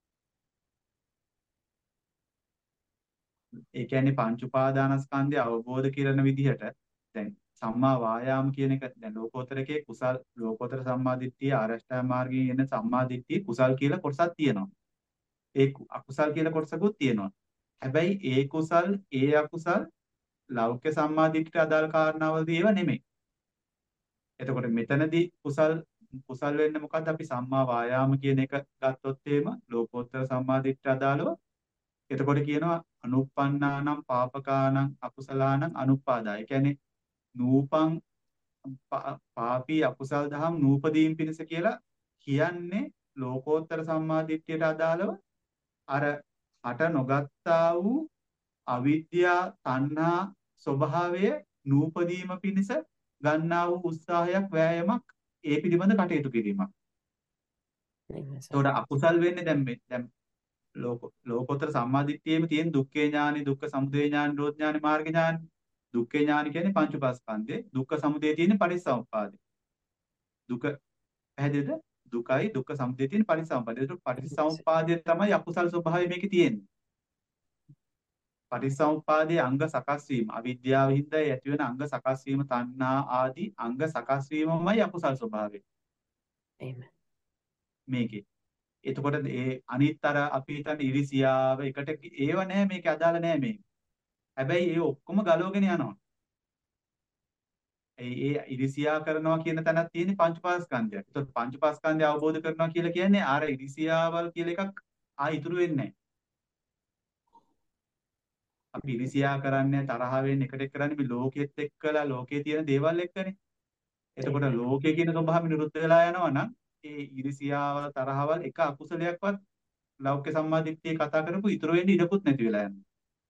ඒ කියන්නේ පංච උපාදානස්කන්ධය අවබෝධ කරන විදිහට දැන් සම්මා වායාම කියන එක දැන් ලෝකෝත්තරකේ කුසල් ලෝකෝත්තර සම්මාදිට්ඨිය ආරෂ්ඨා මාර්ගයේ එන සම්මාදිට්ඨිය කුසල් කියලා කොටසක් තියෙනවා. ඒ අකුසල් කියලා කොටසකුත් තියෙනවා. හැබැයි ඒ කුසල් ඒ අකුසල් ලෞකික සම්මාදිට්ඨියට අදාළ කාරණාවලදී ඒවා නෙමෙයි. එතකොට මෙතනදී කුසල් කුසල් වෙන්නේ මොකද්ද? අපි සම්මා වායාම කියන එක ගත්තොත් එහෙම ලෝකෝත්තර සම්මාදිට්ඨියට අදාළව එතකොට කියනවා අනුප්පන්නානම් පාපකානම් අකුසලානම් අනුපාදා. ඒ කියන්නේ නූපං පාපී අකුසල් දහම් නූපදීන් පිණිස කියලා කියන්නේ ලෝකෝත්තර සම්මාදිට්ඨියට අදාළව අර හට නොගත්තා වූ අවිද්‍යා තණ්හා ස්වභාවය නූපදීම පිණිස ගන්නා වූ උත්සාහයක් වෑයමක් ඒ පිළිබඳ කටයුතු කිරීමක්. ඒතකොට අකුසල් වෙන්නේ දැන් මේ දැන් ලෝක ලෝකෝත්තර සම්මාදිට්ඨියේම තියෙන දුක්ඛේ ඥානෙ දුක්ඛ සමුදය ඥාන නිරෝධ ඥාන මාර්ග ඥාන. දුක්ඛේ ඥාන කියන්නේ පංච උපාස්කන්ධේ දුක්ඛ සමුදය තියෙන පටිච්චසමුප්පාදේ. දුක පැහැදිලිද? දුකයි දුක්ඛ සමුදය තියෙන පටිච්චසමුප්පාදේ. ඒක පටිච්චසමුප්පාදයේ තමයි අකුසල් ස්වභාවය මේකේ තියෙන්නේ. පටිච්චසමුප්පාදයේ අංග සකස් වීම අවිද්‍යාව හින්දා ඇති වෙන අංග සකස් වීම තණ්හා ආදී අංග සකස් වීමමයි අකුසල් ස්වභාවය. එහෙම. මේකේ. එතකොට ඒ අනිත් අර අපි හිතන්නේ ඉරිසියාව එකට ඒව නැහැ මේකේ අදාළ නැහැ මේක. හැබැයි ඒ ඔක්කොම ගලවගෙන යනවා. ඒ ඒ ඉරිසියා කරනවා කියන තැනක් තියෙන්නේ පංචපාස්කන්ධයක්. ඒතකොට පංචපාස්කන්ධය අවබෝධ කරනවා කියලා කියන්නේ ආර ඉරිසියාවල් කියලා එකක් ආ ඉතුරු වෙන්නේ නැහැ. අපි ඉරිසියා කරන්නේ තරහ වෙන්නේ එකට එක් කරන්නේ මේ ලෝකෙත් එක්කලා ලෝකේ තියෙන දේවල් එක්කනේ. එතකොට ලෝකයේ කියන ස්වභාවය නිරුද්ධ වෙලා යනවා නම් ඒ ඉරිසියාවල් තරහවල් එක අකුසලයක්වත් ලෞකික සම්මාදිට්ඨිය කතා කරපු ඉතුරු වෙන්නේ ඉඩකුත් නැති වෙලා යනවා.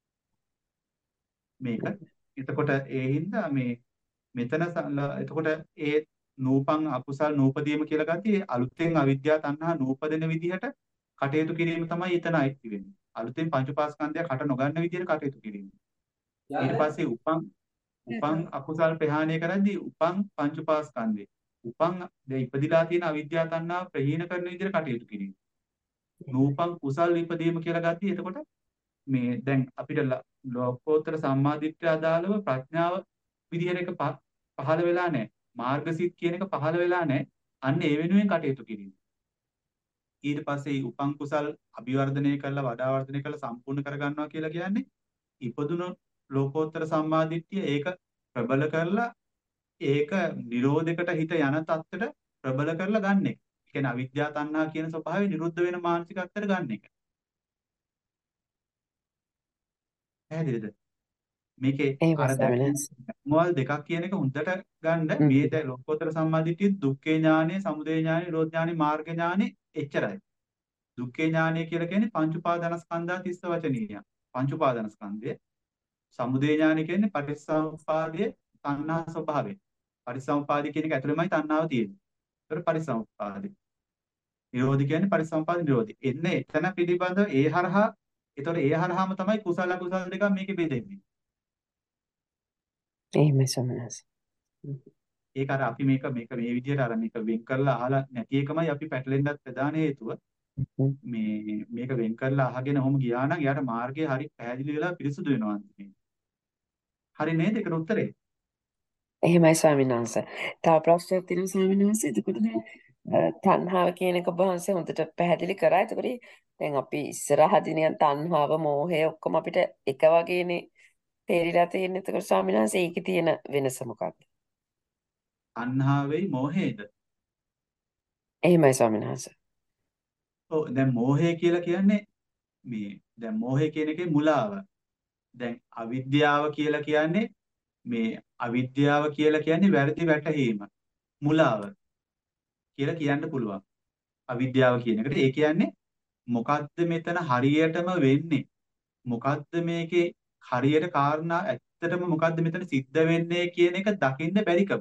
මේක. එතකොට ඒ හින්දා මේ මෙතන ස- එතකොට ඒ නූපං අකුසල් නූපදීම කියලා ගත්තී අලුතෙන් අවිද්‍යාව තණ්හා නූපදින විදිහට කටයුතු කිරීම තමයි එතන අයිති වෙන්නේ. අලුතෙන් පංචපාස්කන්ධය කට නොගන්න විදිහට කටයුතු කිරීම. ඊට පස්සේ උපං උපං අකුසල් ප්‍රහාණය කරද්දී උපං පංචපාස්කන්ධේ උපං දැන් ඉපදිලා තියෙන අවිද්‍යාව තණ්හා ප්‍රහීන කරන විදිහට කටයුතු කිරීම. නූපං කුසල් ඉපදීම කියලා ගත්තී එතකොට මේ දැන් අපිට ල- ලෝකෝත්තර සම්මාදිට්ඨිය අදාළව ප්‍රඥාව විදිහට එක පහ- පහළ වෙලා නැහැ. මාර්ගසිත කියන එක පහළ වෙලා නැහැ. අන්න ඒ වෙනුවෙන් කටයුතු කිරීම. ඊට පස්සේ උපං කුසල් අභිවර්ධනය කරලා වඩා වර්ධනය කරලා සම්පූර්ණ කරගන්නවා කියලා කියන්නේ ඉපදුණු ලෝකෝත්තර සම්මාදිට්ඨිය ඒක ප්‍රබල කරලා ඒක නිරෝධයකට හිත යන තත්ත්වයට ප්‍රබල කරලා ගන්න එක. ඒ කියන්නේ අවිද්‍යාව තණ්හා කියන ස්වභාවය නිරුද්ධ වෙන මානසිකත්වයට ගන්න එක. පැහැදිලිද? මේකේ එහෙම අර ස්වාමීන් දැක්ම වහන්සේ. මොල් දෙකක් කියන එක හොඳට ගන්න හ්ම්. මේ දැන් ලෝකෝත්තර සම්මාදිට්ඨිය දුක්ඛේ ඥානෙ, සමුදය ඥානෙ, නිරෝධ ඥානෙ, මාර්ග ඥානෙ එච්චරයි. දුක්ඛේ ඥානය කියලා කියන්නේ පංච උපාදානස්කන්ධා තිස්ස වචනීය. පංච උපාදානස්කන්ධය. සමුදය ඥානය කියන්නේ පටිච්චසමුප්පාදයේ තණ්හා ස්වභාවය. පටිච්චසමුප්පාදය කියන එක ඇතුළෙමයි තණ්හාව තියෙන්නේ. ඒතර පටිච්චසමුප්පාදය. නිරෝධ කියන්නේ පටිච්චසමුප්පාද නිරෝධය. එන්න එතන පිළිබඳ ඒ හරහා ඒතර ඒ හරහාම තමයි කුසල අකුසල දෙකක් මේකේ බෙදෙන්නේ. එහෙමයි ස්වාමීන් වහන්සේ. හ්ම්. ඒක අර අපි මේක මේක මේ විදිහට අර මේක වෙන් කරලා අහලා නැති එකමයි අපි පැටලෙන්නත් ප්‍රධාන හේතුව. හ්ම්. මේ මේක වෙන් කරලා අහගෙන ඔහොම ගියා නම් එයාට මාර්ගය හරි පැහැදිලි වෙලා පිරිසුදු වෙනවා අන්තිමේ. හරි නේද? ඒකට උත්තරේ. එහෙමයි ස්වාමීන් වහන්සේ. තව ප්‍රශ්නයක් තියෙනවා ස්වාමීන් වහන්සේ. එතකොට දැන් අ, තණ්හාව කියන එක ඔබ වහන්සේ හොඳට පැහැදිලි කරා. එතකොට දැන් අපි ඉස්සරහදී නිකන් තණ්හාව, මෝහය ඔක්කොම අපිට එක වගේනේ තේරිලා තියෙන්නේ. එතකොට ස්වාමීන් වහන්සේ ඒකේ තියෙන වෙනස මොකක්ද? අන්හාවෙයි මෝහේද? එහෙමයි ස්වාමීන් වහන්සේ. ඔව් දැන් මෝහය කියලා කියන්නේ මේ දැන් මෝහය කියන එකේ මුලාව. දැන් අවිද්‍යාව කියලා කියන්නේ මේ අවිද්‍යාව කියලා කියන්නේ වැරදි වැටහීම. මුලාව කියලා කියන්න පුළුවන්. අවිද්‍යාව කියන එකට ඒ කියන්නේ මොකද්ද මෙතන හරියටම වෙන්නේ? මොකද්ද මේකේ හරියට කාරණා ඇත්තටම මොකද්ද මෙතන සිද්ධ වෙන්නේ කියන එක දකින්න බැරිකම.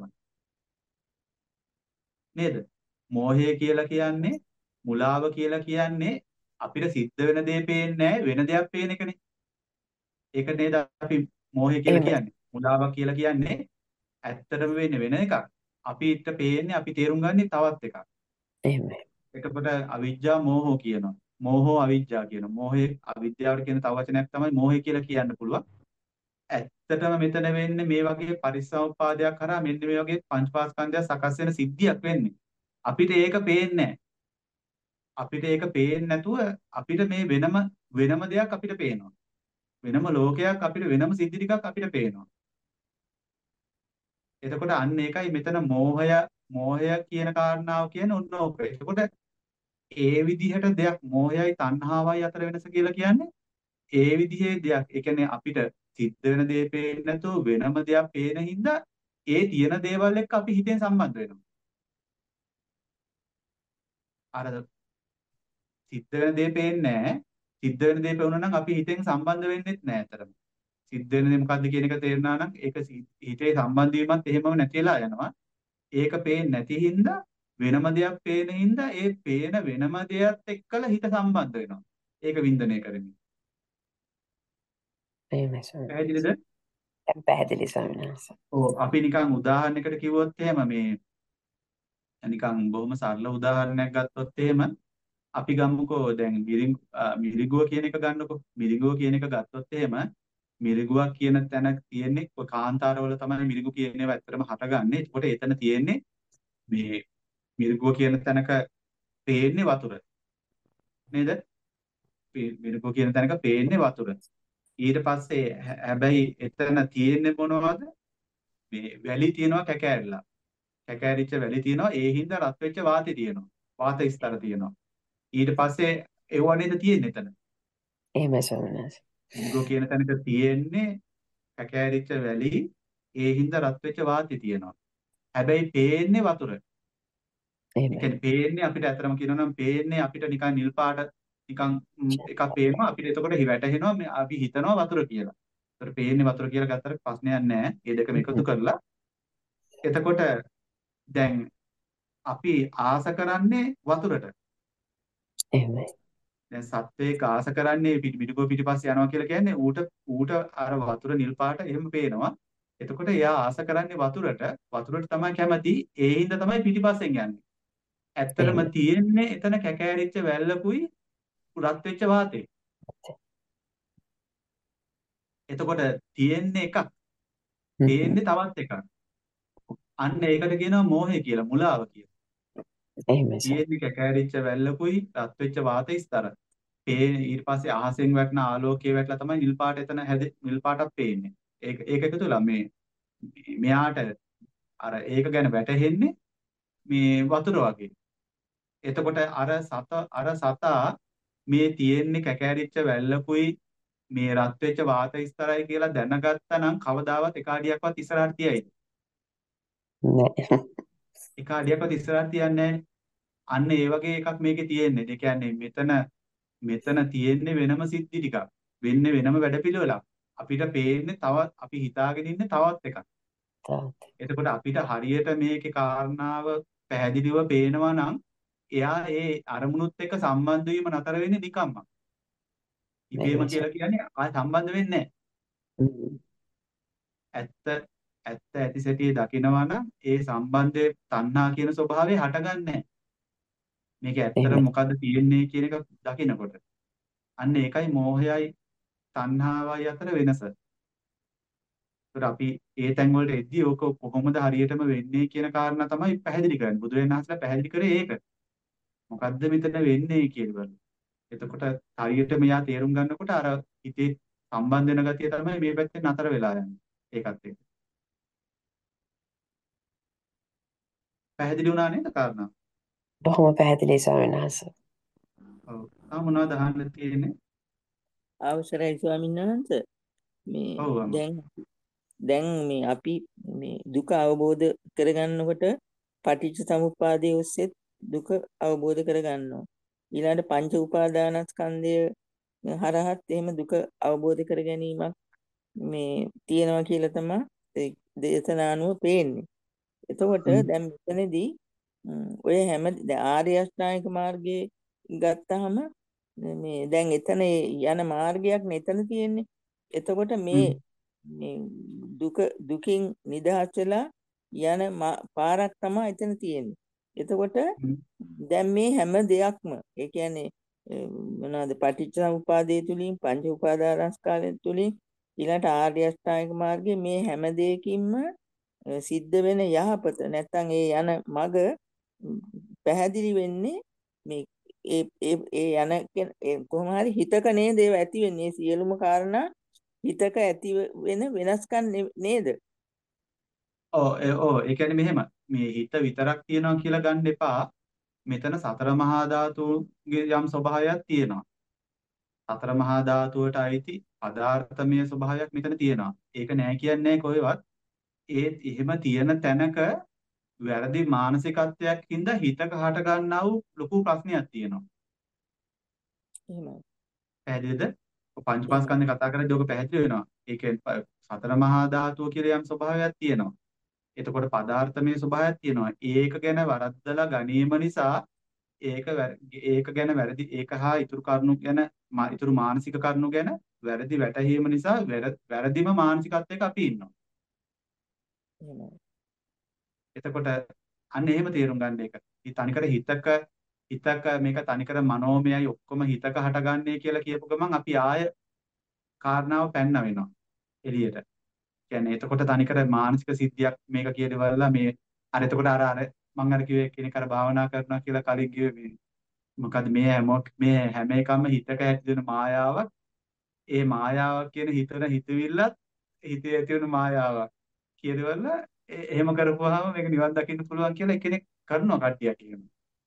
නේද? මෝහය කියලා කියන්නේ මුලාව කියලා කියන්නේ අපිට සිද්ධ වෙන දේ පේන්නේ නැහැ වෙන දෙයක් පේන එකනේ. ඒක නේද අපි මෝහය කියලා එහෙමයි. කියන්නේ. මුලාව කියලා කියන්නේ ඇත්තටම වෙන්නේ වෙන එකක්. අපිට පේන්නේ අපි තේරුම් ගන්නේ තවත් එකක්. එහෙමයි. එතකොට අවිජ්ජා මෝහෝ කියනවා. මෝහෝ අවිජ්ජා කියනවා. මෝහේ අවිද්‍යාවට කියන තව වචනයක් තමයි මෝහය කියලා කියන්න පුළුවන්. ඇත්තටම මෙතන වෙන්නේ මේ වගේ පරිසම්පාදයක් කරා මෙන්න මේ වගේ පංචපාස්කන්ධය සකස් වෙන සිද්ධියක් වෙන්නේ. අපිට ඒක පේන්නේ නැහැ. අපිට ඒක පේන්නේ නැතුව අපිට මේ වෙනම වෙනම දෙයක් අපිට පේනවා. වෙනම ලෝකයක් අපිට වෙනම සිද්ධි ටිකක් අපිට පේනවා. එතකොට අන්න ඒකයි මෙතන මෝහය මෝහය කියන කාරණාව කියන්නේ ඔන්න ඕක. එතකොට ඒ විදිහට දෙයක් මෝහයයි තණ්හාවයි අතර වෙනස කියලා කියන්නේ ඒ විදිහේ දෙයක්. ඒ කියන්නේ අපිට සිද්ධ වෙන දේ පේන්නේ නැතුව වෙනම දෙයක් පේන හින්දා ඒ තියෙන දේවල් එක්ක අපි හිතෙන් සම්බන්ධ වෙනවා. අර සිද්ධ වෙන දේ පේන්නේ නැහැ. සිද්ධ වෙන දේ පේුණා නම් අපි හිතෙන් සම්බන්ධ වෙන්නෙත් නැහැ අතරම. සිද්ධ වෙන දේ මොකද්ද කියන එක තේරුණා නම් ඒක සි- හිතේ සම්බන්ධ වීමත් එහෙමම නැතිලා යනවා. ඒක පේන්නේ නැති හින්දා වෙනම දෙයක් පේන හින්දා ඒ පේන වෙනම දෙයත් එක්කලා හිත සම්බන්ධ වෙනවා. ඒක වින්දනය කරමින්. එහෙමයි ස්වාමීන් පැහැදිලිද? වහන්සේ. දැන් පැහැදිලි ස්වාමීන් වහන්සේ. ඔව් අපි නිකන් උදාහරණයකට කිව්වොත් එහෙම මේ නිකන් බොහොම සරල උදාහරණයක් ගත්තොත් එහෙම අපි ගමුකෝ දැන් මිරිඟු මිරිඟුව කියන එක ගන්නකෝ. මිරිඟුව කියන එක ගත්තොත් එහෙම මිරිඟුවක් කියන තැන තියෙන්නේ ඔය කාන්තාරවල තමයි මිරිඟු කියන ඒවා ඇත්තටම හටගන්නේ. ඒකට එතන තියෙන්නේ මේ මිරිඟුව කියන තැනක පේන්නේ වතුර. නේද? පේ- මිරිඟුව කියන තැනක පේන්නේ වතුර. ඊට පස්සේ හැ- හැබැයි එතන තියෙන්නේ මොනවද? මේ වැලි තියෙනවා කැකෑරිලා. කැකෑරිච්ච වැලි තියෙනවා. ඒ හින්දා රත් වෙච්ච වාතය තියෙනවා. වාත ස්තර තියෙනවා. ඊට පස්සේ ඒව නේද තියෙන්නේ එතන. එහෙමයි ස්වාමීන් වහන්සේ. ඉන්ද්‍රෝ කියන තැනක තියෙන්නේ කැකෑරිච්ච වැලි. ඒ හින්දා රත් වෙච්ච වාතය තියෙනවා. හැබැයි පේන්නේ වතුර. ඒ එහෙමයි. කියන්නේ පේන්නේ අපිට ඇත්තටම කියනවා නම් පේන්නේ අපිට නිකන් නිල් පාට නිකන් ම්, එකක් පේනවා. අපිට එතකොට හි වැටහෙනවා මේ අපි හිතනවා වතුර කියලා. ඒතර පේන්නේ වතුර කියලා ගත්තට ප්‍රශ්නයක් නැහැ. මේ දෙකම එකතු කරලා එතකොට දැන් අපි ආස කරන්නේ වතුරට. එහෙමයි. දැන් සත්වයක ආස කරන්නේ පිටි පිටිකෝ පිටිපස්සේ යනවා කියලා කියන්නේ ඌට ඌට අර වතුර නිල් පාට එහෙම පේනවා. එතකොට එයා ආස කරන්නේ වතුරට. වතුරට තමයි කැමති. ඒ හින්දා තමයි පිටිපස්සෙන් යන්නේ. ඇත්තටම එහෙමයි. තියෙන්නේ එතන කැකෑරිච්ච වැල්ලකුයි රත් වෙච්ච වාතේ. එතකොට තියෙන්නේ එකක්. හ්ම්. පේන්නේ තවත් එකක්. අන්න ඒකට කියනවා මෝහය කියලා, මුලාව කියලා. එහෙමයි ස්වාමීන් තියෙන්නේ කැකෑරිච්ච වැල්ලකුයි රත් වෙච්ච වාතේ ස්තර. පේ ඊට පස්සේ අහසෙන් වැටෙන ආලෝකයේ වැටලා තමයි නිල් පාට එතන හැදෙ නිල් පාටක් පේන්නේ. ඒක ඒක එකතු වෙලා මේ මෙයාට අර ඒක ගැන වැටහෙන්නේ මේ වතුර වගේ. එතකොට අර සත අර සතා මේ තියෙන්නේ කැකෑරිච්ච වැල්ලකුයි මේ රත් වෙච්ච වාත ස්තරයි කියලා දැනගත්තා නම් කවදාවත් එක අඩියක්වත් ඉස්සරහට තියයිද? නෑ. එක අඩියක්වත් ඉස්සරහට තියන්නේ නැහැ. අන්න ඒ වගේ එකක් මේකේ තියෙන්නේ. ඒ කියන්නේ මෙතන මෙතන තියෙන්නේ වෙනම සිද්ධි ටිකක්. වෙන්නේ වෙනම වැඩපිළිවෙලක්. අපිට පේන්නේ තව අපි හිතාගෙන ඉන්නේ තවත් එකක්. තාත්. එතකොට අපිට හරියට මේකේ කාරණාව පැහැදිලිව පේනවා නම් එයා ඒ අරමුණුත් එක්ක සම්බන්ධ වීම නතර වෙන්නේ නිකම්ම. ඉබේම එහෙමයි කියලා කියන්නේ ආය සම්බන්ධ වෙන්නේ නැහැ. ස්වාමීන්. ඇත්ත ඇත්ත ඇති සැටියේ දකිනවා නම් ඒ සම්බන්ධයේ තණ්හා කියන ස්වභාවය හටගන්නේ නැහැ. මේක ඇත්තට එහෙමයි. මොකද්ද තියෙන්නේ කියන එක දකිනකොට. අන්න ඒකයි මෝහයයි තණ්හාවයි අතර වෙනස. ඒකට අපි ඒ තැන් වලට එද්දී ඕක කොහොමද හරියටම වෙන්නේ කියන කාරණා තමයි පැහැදිලි කරන්නේ. බුදුරජාණන් වහන්සේලා පැහැදිලි කරේ ඒක. මොකද්ද මෙතන වෙන්නේ කියලා. එතකොට හරියට මෙයා තේරුම් ගන්නකොට අර හිතේ සම්බන්ධ වෙන ගතිය තමයි මේ පැත්තෙන් නතර වෙලා යන්නේ. ඒකත් එක්ක. පැහැදිලි වුණා නේද කාරණා? බොහොම පැහැදිලි ස්වාමීන් වහන්සේ. ඔව්. තා මොනවද අහන්න තියෙන්නේ? අවසරයි ස්වාමීන් වහන්සේ. මේ ඔව් අම්මා. දැන් දැන් මේ අපි මේ දුක අවබෝධ කරගන්නකොට පටිච්ච සමුප්පාදයේ ඔස්සේ දුක අවබෝධ කරගන්නවා. ඊළඟට පංච උපාදානස්කන්ධය හරහත් එහෙම දුක අවබෝධ කර ගැනීමක් මේ තියෙනවා කියලා තමයි ඒ දේශනානුව පේන්නේ. එතකොට හ්ම්. දැන් මෙතනදී ම්, ඔය හැම දැන් ආර්ය අෂ්ටාංගික මාර්ගයේ ගත්තාම මේ දැන් එතන යන මාර්ගයක් නේ එතන තියෙන්නේ. එතකොට මේ හ්ම්. මේ දුක දුකින් නිදහස් වෙලා යන මා- පාරක් තමයි එතන තියෙන්නේ. එතකොට හ්ම්. දැන් මේ හැම දෙයක්ම ඒ කියන්නේ අ, මොනවාද පටිච්චසමුප්පාදයේ තුලින් පංච උපාදානස්කාරය තුලින් ඊළඟට ආර්ය අෂ්ටාංගික මාර්ගයේ මේ හැම දෙයකින්ම අ, සිද්ධ වෙන යහපත නැත්තම් ඒ යන මග ම්, පැහැදිලි වෙන්නේ මේ ඒ ඒ ඒ යන කෙන- ඒ කොහොම හරි හිතක නේද ඒව ඇති වෙන්නේ මේ සියලුම කාරණා හිතක ඇති වෙන වෙනස්කම් නේ- නේද? ඔව් ඒ ඔව් ඒ කියන්නේ මෙහෙම මේ හිත විතරක් තියනවා කියලා ගන්න එපා. මෙතන සතර මහා ධාතුන්ගේ යම් ස්වභාවයක් තියෙනවා. සතර මහා ධාතුවට අයිති පදාර්ථමය ස්වභාවයක් මෙතන තියෙනවා. ඒක නෑ කියන්නේ කොහෙවත්. ඒත් එහෙම තියෙන තැනක වැරදි මානසිකත්වයක් හින්දා හිතක හට ගන්නා වූ ලොකු ප්‍රශ්නයක් තියෙනවා. එහෙමයි. පැහැදිලිද? ඔය එහෙමයි. පංචපාස්කන්ධය කතා කරද්දී ඔක පැහැදිලි වෙනවා. ඒකේ ප- සතර මහා ධාතුව කියලා යම් ස්වභාවයක් තියෙනවා. එතකොට පදාර්ථමය ස්වභාවයක් තියෙනවා. ඒක ගැන වරද්දලා ගැනීම නිසා ඒක වැර- ඒක ගැන වැරදි ඒක හා ඉතුරු කරුණු ගැන මා- ඉතුරු මානසික කරුණු ගැන වැරදි වැටහීම නිසා වැර- වැරදිම මානසිකත්වයක අපි ඉන්නවා. එහෙමයි. එතකොට අන්න එහෙම තේරුම් ගන්න එක. මේ තනිකර හිතක හිතක මේක තනිකර මනෝමයයි ඔක්කොම හිතක හටගන්නේ කියලා කියපු ගමන් අපි ආය කාරණාව පැන්න වෙනවා එළියට. කියන්නේ එතකොට තනිකර මානසික සිද්ධියක් මේක කියදවලා මේ අර එතකොට අර අර මම අර කිව්වේ කෙනෙක් අර භාවනා කරනවා කියලා කලින් කිව්වේ මේ මොකද්ද මේ හැම මේ හැම එකම හිතක ඇති වෙන මායාවක් ඒ මායාවක් කියන හිතන හිතවිල්ලත් හිතේ ඇති වෙන මායාවක් කියනවල එහෙම කරපුවාම මේක නිවන් දකින්න පුළුවන් කියලා එක්කෙනෙක් කරනවා කට්ටියක් එහෙම.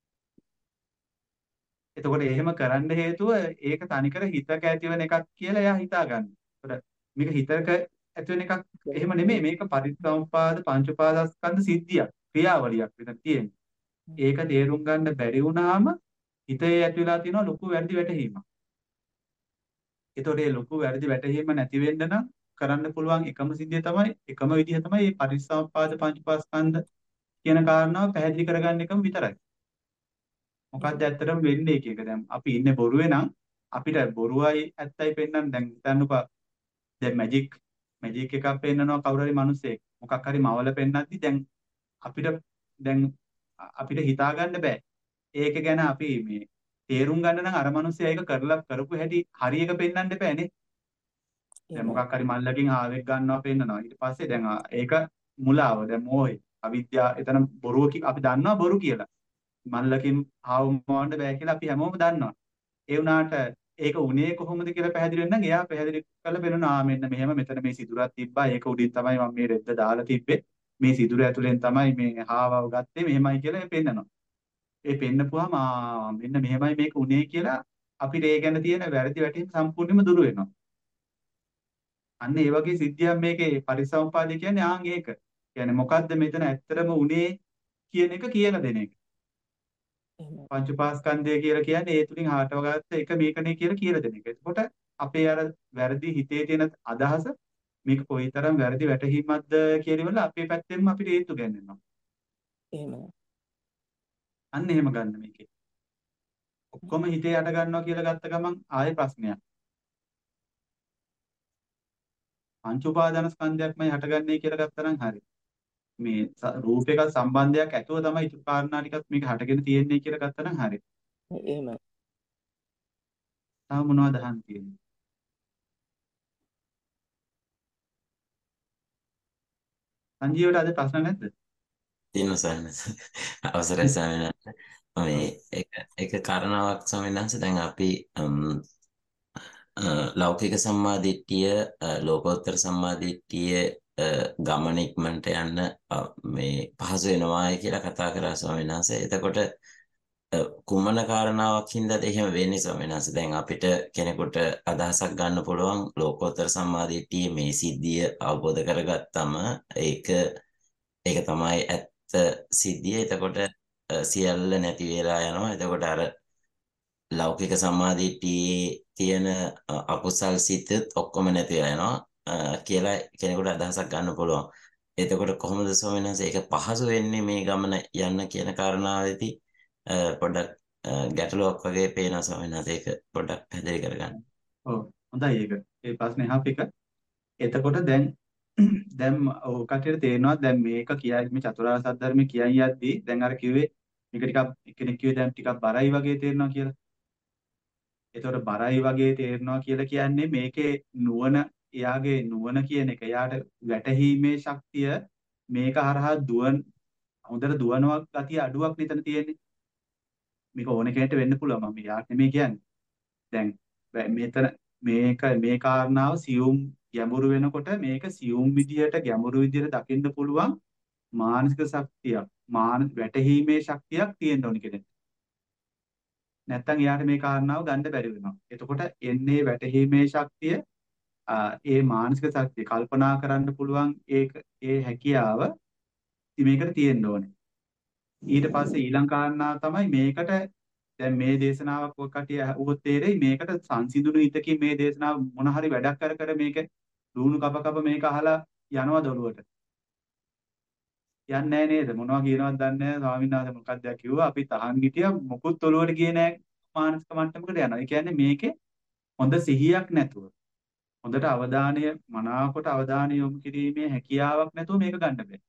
එතකොට එහෙම කරන්න හේතුව ඒක තනිකර හිතක ඇතිවෙන එකක් කියලා එයා හිතා ගන්නවා. ඒතකොට මේක හිතක ඇතිවෙන එකක් එහෙම නෙමෙයි මේක පරිසම්පාද පංච උපාදානස්කන්ධ සිද්ධියක් ක්‍රියාවලියක් විතර තියෙන්නේ. ඒක තේරුම් ගන්න බැරි වුණාම හිතේ ඇති වෙලා තියෙන ලොකු වැරදි වැටහීමක්. ඒතකොට මේ ලොකු වැරදි වැටහීම නැති වෙන්න නම් කරන්න පුළුවන් එකම සිද්ධිය තමයි එකම විදිහ තමයි මේ පරිසම්පාද පංච උපාදානස්කන්ධ කියන කාරණාව පැහැදිලි කරගන්න එකම විතරයි. මොකක්ද ඇත්තටම වෙන්නේ එක. දැන් අපි ඉන්නේ බොරුවේ නම් අපිට බොරුවයි ඇත්තයි පෙන්වන්න දැන් හිතන්නකෝ දැන් මැජික් මැජික් එකක් පෙන්නනවා කවුරු හරි මිනිස්සෙක් මොකක් හරි මවල පෙන්නද්දි දැන් අපිට දැන් අපිට හිතා ගන්න බෑ. ඒක ගැන අපි මේ තේරුම් ගන්න නම් අර මිනිස්සයා ඒක කරලා කරපු හැටි හරි එක පෙන්වන්න බෑනේ. දැන් මොකක් හරි මල්ලකින් ආවෙක් ගන්නවා පෙන්නනවා. ඊට පස්සේ දැන් ඒක මුලාව දැන් මෝහය අවිද්‍යාව එතන බොරුව අපි දන්නවා බොරු කියලා. මල්ලකින් ආව මොවන්න බෑ කියලා අපි හැමෝම දන්නවා. ඒ වුණාට ඒක උනේ කොහොමද කියලා පැහැදිලි වෙන්න නම් එයා පැහැදිලි කරලා බලනවා මෙන්න මෙහෙම මෙතන මේ සිදුරක් තිබ්බා ඒක උඩින් තමයි මම මේ රෙද්ද දාලා තිබ්බේ මේ සිදුර ඇතුලෙන් තමයි මේ හාවව ගත්තේ මෙහෙමයි කියලා ඒ පෙන්නනවා. ඒ පෙන්නපුවාම ආ මෙන්න මෙහෙමයි මේක උනේ කියලා අපිට ඒ ගැන තියෙන වැරදි වැටීම් සම්පූර්ණයෙන්ම දුරු වෙනවා. අන්න ඒ වගේ සිද්ධියක් මේකේ පරිසම්පාදේ කියන්නේ ආන් ඒක. කියන්නේ මොකද්ද මෙතන ඇත්තටම උනේ කියන එක කියලා දෙන එක. පංච උපාස්කන්ධය කියලා කියන්නේ ඒ තුලින් හටවගත්ත එක මේකනේ කියලා කියලා දෙන එක. එතකොට අපේ අර වැරදි හිතේ තියෙන අදහස මේක කොයිතරම් වැරදි වැටහීමක්ද කියනවල අපේ පැත්තෙන්ම අපිට හේතු ගන්නවා. එහෙමයි. අන්න එහෙම ගන්න මේකේ. ඔක්කොම හිතේ යට ගන්නවා කියලා ගත්ත ගමන් ආයේ ප්‍රශ්නයක්. පංච උපාදානස්කන්ධයක්මයි හටගන්නේ කියලා ගත්තා නම් හරි. මේ රූපයක සම්බන්ධයක් ඇතුව තමයි ඉතුරු කාරණා ටිකත් මේක හටගෙන තියෙන්නේ කියලා ගත්තා නම් හරි. එහෙමයි. තව මොනවද අහන්න තියෙන්නේ? සංජීවට අද ප්‍රශ්න නැද්ද? තියෙනවා ස්වාමීන් වහන්සේ. අවසරයි ස්වාමීන් වහන්සේ. මේ එක එක කාරණාවක් ස්වාමීන් වහන්සේ දැන් අපි ලෞකික සම්මාදිට්ඨිය ලෝකෝත්තර සම්මාදිට්ඨිය ගමන ඉක්මනට යන්න මේ පහසු වෙනවායි කියලා කතා කරා ස්වාමීන් වහන්සේ. එතකොට කුමන කාරණාවක් හින්දාද එහෙම වෙන්නේ ස්වාමීන් වහන්සේ? දැන් අපිට කෙනෙකුට අදහසක් ගන්න පුළුවන් ලෝකෝත්තර සම්මාදිට්ඨියේ මේ සිද්ධිය අවබෝධ කරගත්තම ඒක ඒක තමයි ඇත්ත සිද්ධිය. එතකොට සියල්ල නැති වෙලා යනවා. එතකොට අර ලෞකික සම්මාදිට්ඨියේ තියෙන අකුසල් සිත් ඔක්කොම නැති වෙනවා කියලා කෙනෙකුට අදහසක් ගන්න පුළුවන්. එතකොට කොහොමද ස්වාමීන් වහන්සේ ඒක පහසු වෙන්නේ මේ ගමන යන්න කියන කාරණාවේදී පොඩ්ඩක් ගැටලුවක් වගේ පේනවා ස්වාමීන් වහන්සේ. ඒක පොඩ්ඩක් පැහැදිලි කරගන්න. ඔව් හොඳයි ඒක. ඒ ප්‍රශ්නේ අහපික. එතකොට දැන් දැන් ඔය කටියට තේරෙනවා දැන් මේක කියයි මේ චතුරාර්ය සත්‍ය ධර්මයේ කියයි යද්දී දැන් අර කිව්වේ මේක ටිකක් කෙනෙක් කිව්වේ දැන් ටිකක් බරයි වගේ තේරෙනවා කියලා. එතකොට බරයි වගේ තේරෙනවා කියලා කියන්නේ මේකේ නුවණ එයාගේ නුවණ කියන එක එයාට වැටහීමේ ශක්තිය මේක හරහා දුවන් හොඳට දුවනවා ගතිය අඩුවක් නිතන තියෙන්නේ. මේක ඕන කෙනෙක්ට වෙන්න පුළුවන් මම යාට නෙමෙයි කියන්නේ. දැන් මෙතන මේක මේ කාරණාව සියුම් ගැඹුරු වෙනකොට මේක සියුම් විදියට ගැඹුරු විදියට දකින්න පුළුවන් මානසික ශක්තියක් මාන වැටහීමේ ශක්තියක් තියෙන්න ඕනි කෙනෙක්. නැත්තම් එයාට මේ කාරණාව ගන්න බැරි වෙනවා. එතකොට එන්නේ වැටහීමේ ශක්තිය ඒ මානසික ශක්තිය කල්පනා කරන්න පුළුවන් ඒක ඒ හැකියාව මේකට තියෙන්න ඕනේ. ඊට පස්සේ ඊළඟ කාරණා තමයි මේකට දැන් මේ දේශනාවක් ඔය කටිය උගොත් තේරෙයි මේකට සංසිඳුණු හිතකින් මේ දේශනාව මොන හරි වැඩක් කර කර මේක ලුණු කප කප මේක අහලා යනවා දොළුවට. යන්නේ නැහැ නේද? මොනවා කියනවද දන්නේ නැහැ. ස්වාමීන් වහන්සේ මොකක්ද කිව්වා? අපි තහන් හිටියා මොකුත් ඔළුවට ගියේ නැහැ මානසික මට්ටමකට යනවා. ඒ කියන්නේ මේකේ හොඳ සිහියක් නැතුව හොඳට අවධානය මනාවකට අවධානය යොමු කිරීමේ හැකියාවක් නැතුව මේක ගන්න බෑ.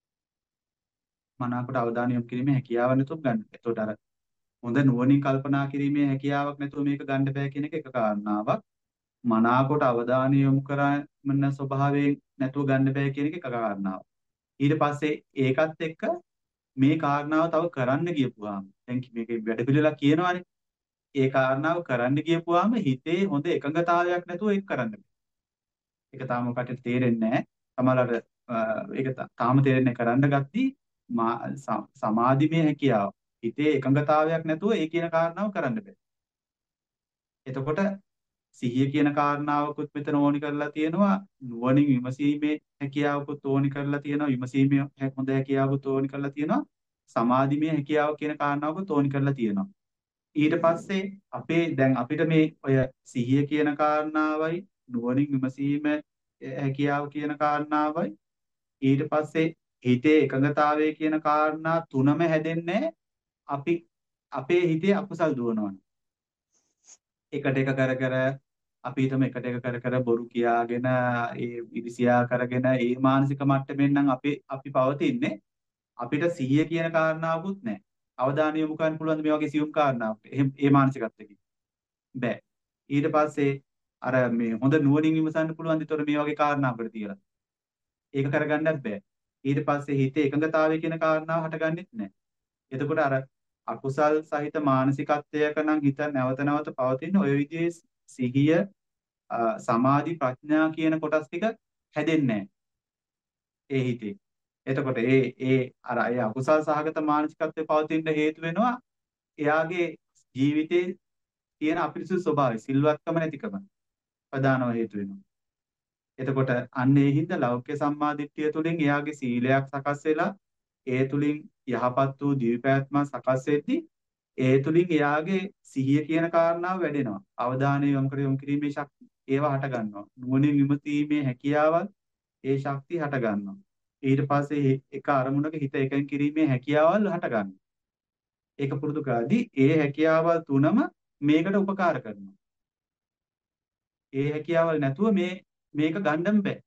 මනාවකට අවධානය යොමු කිරීමේ හැකියාවක් නැතුව ගන්න. එතකොට අර හොඳ නුවණින් කල්පනා කිරීමේ හැකියාවක් නැතුව මේක ගන්න බෑ කියන එක එක කාරණාවක්. මනාවකට අවධානය යොමු කරන ස්වභාවයෙන් නැතුව ගන්න බෑ කියන එක එක කාරණාවක්. ඊට පස්සේ ඒකත් එක්ක මේ කාරණාව තව කරන්න ගියපුවාම දැන් මේකේ වැඩ පිළිවෙලක් කියනවානේ. ඒ කාරණාව කරන්න ගියපුවාම හිතේ හොඳ එකඟතාවයක් නැතුව ඒක කරන්න බෑ. ඒක තාම කටට තේරෙන්නේ නැහැ. සමහරවිට ඒක තා- තාම තේරෙන්නේ කරන්න ගත්තී මා ස- සමාධිමය හැකියාව. හිතේ එකඟතාවයක් නැතුව ඒ කියන කාරණාව කරන්න බෑ. එතකොට සිහිය කියන කාරණාවකුත් මෙතන ඕනි කරලා තියෙනවා. නුවණින් විමසීමේ හැකියාවකුත් ඕනි කරලා තියෙනවා. විමසීමේ හැ- හොඳ හැකියාවකුත් ඕනි කරලා තියෙනවා. සමාධිමය හැකියාව කියන කාරණාවකුත් ඕනි කරලා තියෙනවා. ඊට පස්සේ අපේ දැන් අපිට මේ ඔය සිහිය කියන කාරණාවයි නුවණින් විමසීම හැකියාව කියන කාරණාවයි ඊට පස්සේ හිතේ එකඟතාවය කියන කාරණා තුනම හැදෙන්නේ අපි අපේ හිතේ අකුසල් දුවනවා. එකට එක කර කර අපි හිතමු එකට එක කර කර බොරු කියාගෙන ඒ ඉරිසියා කරගෙන ඒ මානසික මට්ටමින් නම් අපි අපි පවතින්නේ අපිට සිහිය කියන කාරණාවකුත් නැහැ. අවධානය යොමු කරන්න පුළුවන් මේ වගේ සියුම් කාරණාවකට. එහෙම ඒ මානසිකත්වයකින් බෑ. ඊට පස්සේ අර මේ හොඳ නුවණින් විමසන්න පුළුවන් දෙතොර මේ වගේ කාරණාවකට තියලා. ඒක කරගන්නත් බෑ. ඊට පස්සේ හිතේ එකඟතාවය කියන කාරණාව හටගන්නෙත් නැහැ. එතකොට අර අකුසල් සහිත මානසිකත්වයක නම් හිත නැවත නැවත පවතින ඔය විදිහේ සිහිය අ, සමාධි ප්‍රඥා කියන කොටස් ටික හැදෙන්නේ නැහැ ඒ හිතේ. එතකොට ඒ ඒ අර ඒ අකුසල් සහගත මානසිකත්වයේ පවතින හේතු වෙනවා එයාගේ ජීවිතේ තියෙන අපිරිසුදු ස්වභාවය, සිල්වත්කම නැතිකම ප්‍රධානම හේතු වෙනවා. එතකොට අන්න ඒ හින්දා ලෞකික සම්මාදිට්ඨිය තුළින් එයාගේ සීලයක් සකස් වෙලා ඒ තුළින් යහපත් වූ දිවිපැවැත්ම සකස් වෙද්දී ඒ තුළින් එයාගේ සිහිය කියන කාරණාව වැඩෙනවා. අවධානය යොමු කර යොමු කිරීමේ ශක්තිය ඒවා හට ගන්නවා. නුවණින් විමසීමේ හැකියාවල් ඒ ශක්තිය හට ගන්නවා. ඊට පස්සේ හි- එක අරමුණක හිත එකඟ කිරීමේ හැකියාවල් හට ගන්නවා. ඒක පුරුදු කරද්දී ඒ හැකියාවල් තුනම මේකට උපකාර කරනවා. ඒ හැකියාවල් නැතුව මේ මේක ගන්නම බෑ.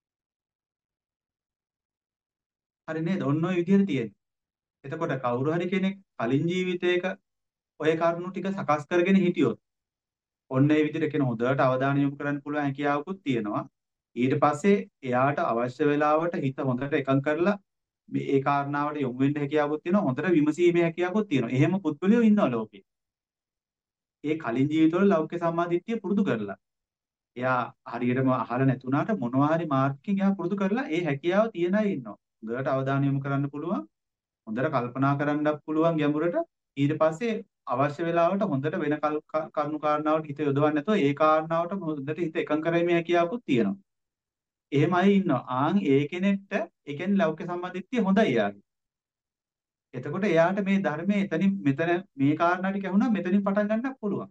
හරි නේද? ඔන්න ඔය විදිහට තියෙන්නේ. එතකොට කවුරු හරි කෙනෙක් කලින් ජීවිතයක ඔය කරුණු ටික සකස් කරගෙන හිටියොත් ඔන්න ඒ විදිහට කියන හොඳට අවධානය යොමු කරන්න පුළුවන් හැකියාවකුත් තියෙනවා. ඊට පස්සේ එයාට අවශ්‍ය වෙලාවට හිත හොඳට එකඟ කරලා මේ ඒ කාරණාවට යොමු වෙන්න හැකියාවකුත් තියෙනවා. හොඳට විමසීමේ හැකියාවකුත් තියෙනවා. එහෙම පුද්ගලයෝ ඉන්නවා ලෝකේ. ඒ කලින් ජීවිතවල ලෞකික සම්මාදිට්ඨිය පුරුදු කරලා. එයා හරියටම අහලා නැතුණාට මොනවා හරි මාර්ගකින් එයා පුරුදු කරලා ඒ හැකියාව තියන අය ඉන්නවා. හොඳට අවධානය යොමු කරන්න පුළුවන්. හොඳට කල්පනා කරන්නත් පුළුවන් ගැඹුරට. ඊට පස්සේ අවශ්‍ය වෙලාවට හොඳට වෙන කල්- ක- කරුණු කාරණාවට හිත යොදවන්නේ නැතුව ඒ කාරණාවට හොඳට හිත එකඟ කරගැනීමේ හැකියාවකුත් තියෙනවා. එහෙම අය ඉන්නවා. ආන් ඒ කෙනෙක්ට ඒ කියන්නේ ලෞකික සම්මාදිට්ඨිය හොඳයි එයාගේ. එතකොට එයාට මේ ධර්මයේ එතනින් මෙතන මේ කාරණා ටික ඇහුණා මෙතනින් පටන් ගන්නත් පුළුවන්.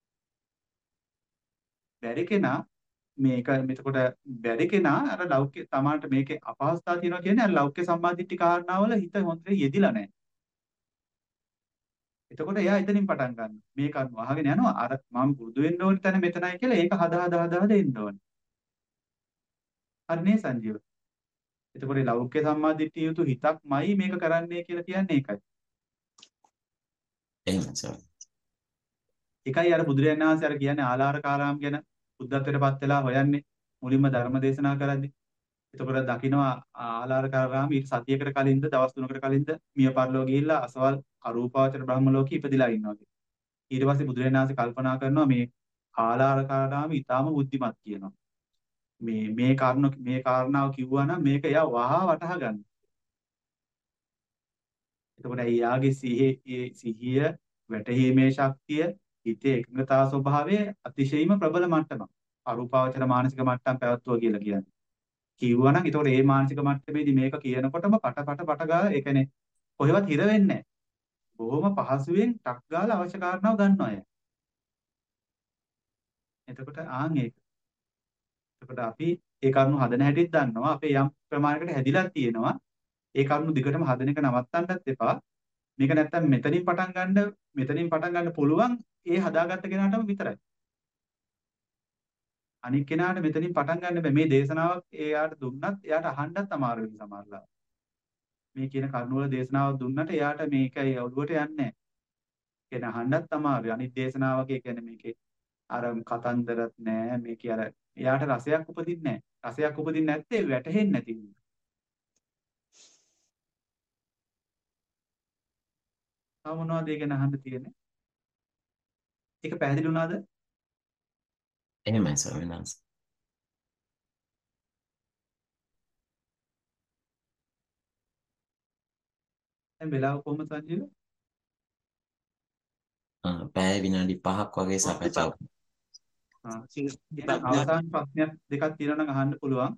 බැරි කෙනා මේක එතකොට බැරි කෙනා අර ලෞකික තමාට මේකේ අපහසුතාව තියෙනවා කියන්නේ අර ලෞකික සම්මාදිට්ඨි කාරණාවල හිත හොඳට යෙදිලා නැහැ. එතකොට එයා එතනින් පටන් ගන්නවා. මේ කරුණ අහගෙන යනවා. අර මම පුරුදු වෙන්න ඕනේ තැන මෙතනයි කියලා ඒක හදා හදා හදා හදා එන්න ඕනේ. හරි නේ සංජීව. එතකොට මේ ලෞකික සම්මාදිට්ඨිය යුතු හිතක්මයි මේක කරන්නේ කියලා කියන්නේ ඒකයි. එහෙම සර්. ඒකයි අර බුදුරජාණන් වහන්සේ අර කියන්නේ ආලාරකාරාම ගැන බුද්ධත්වයටපත් වෙලා හොයන්නේ මුලින්ම ධර්ම දේශනා කරද්දී. එතකොට දකින්නවා ආලාරකාරාම ඊට සතියකට කලින්ද දවස් තුනකට කලින්ද මිය පරලෝ ගිහිල්ලා අසවල් අරූපාවචර බ්‍රහ්ම ලෝකෙ ඉපදිලා ඉන්නවා කියලා. ඊට පස්සේ බුදුරජාණන් වහන්සේ කල්පනා කරනවා මේ ආලාරකාරාම ඊටාම බුද්ධිමත් කියනවා. මේ මේ කාරණ මේ කාරණාව කිව්වා නම් මේක එයා වහා වටහා ගන්න. එතකොට එයාගේ සිහිය ඒ සිහිය වැටහීමේ ශක්තිය හිතේ එකඟතා ස්වභාවය අතිශයින්ම ප්‍රබල මට්ටමක්. අරූපාවචර මානසික මට්ටම් පැවැත්වුවා කියලා කියන්නේ. කිව්වා නම් එතකොට මේ මානසික මට්ටමේදී මේක කියනකොටම පට පට පට ගාලා ඒ කියන්නේ කොහෙවත් හිර වෙන්නේ නැහැ. බොහොම පහසුවෙන් ටක් ගාලා අවශ්‍ය කාරණාව ගන්නවා අය. එතකොට ආන් ඒක. එතකොට අපි ඒ කරුණු හදන හැටිත් දන්නවා. අපේ යම් ප්‍රමාණයකට හැදිලා තියෙනවා. ඒ කරුණු දිගටම හදන එක නවත්තන්නත් එපා. මේක නැත්තම් මෙතනින් පටන් ගන්න මෙතනින් පටන් ගන්න පුළුවන් ඒ හදාගත්ත කෙනාටම විතරයි. අනික් කෙනාට මෙතනින් පටන් ගන්න බෑ. මේ දේශනාවක් එයාට දුන්නත් එයාට අහන්නත් අමාරු වෙයි සමහරවල්. මේ කියන කරුණ වල දේශනාවක් දුන්නට එයාට මේකයි ඔළුවට යන්නේ නැහැ. කියන අහන්නත් අමාරුයි. අනිත් දේශනාවක ඒ කියන්නේ මේකේ අර කතන්දරත් නැහැ. මේකේ අර එයාට රසයක් උපදින්නේ නැහැ. රසයක් උපදින්නේ නැත්තේ වැටහෙන්නේ නැති නිසා. තව මොනවද ඒ ගැන අහන්න තියෙන්නේ? ඒක පැහැදිලි වුණාද? එහෙමයි ස්වාමීන් වහන්සේ. දැන් වෙලාව කොහොමද සංජීව? අ, පැය විනාඩි පහක් වගේ සාකච්ඡාවක්. ආ එහෙනම් අවසාන ප්‍රශ්නයක් දෙකක් තියෙනවා නම් අහන්න පුළුවන්.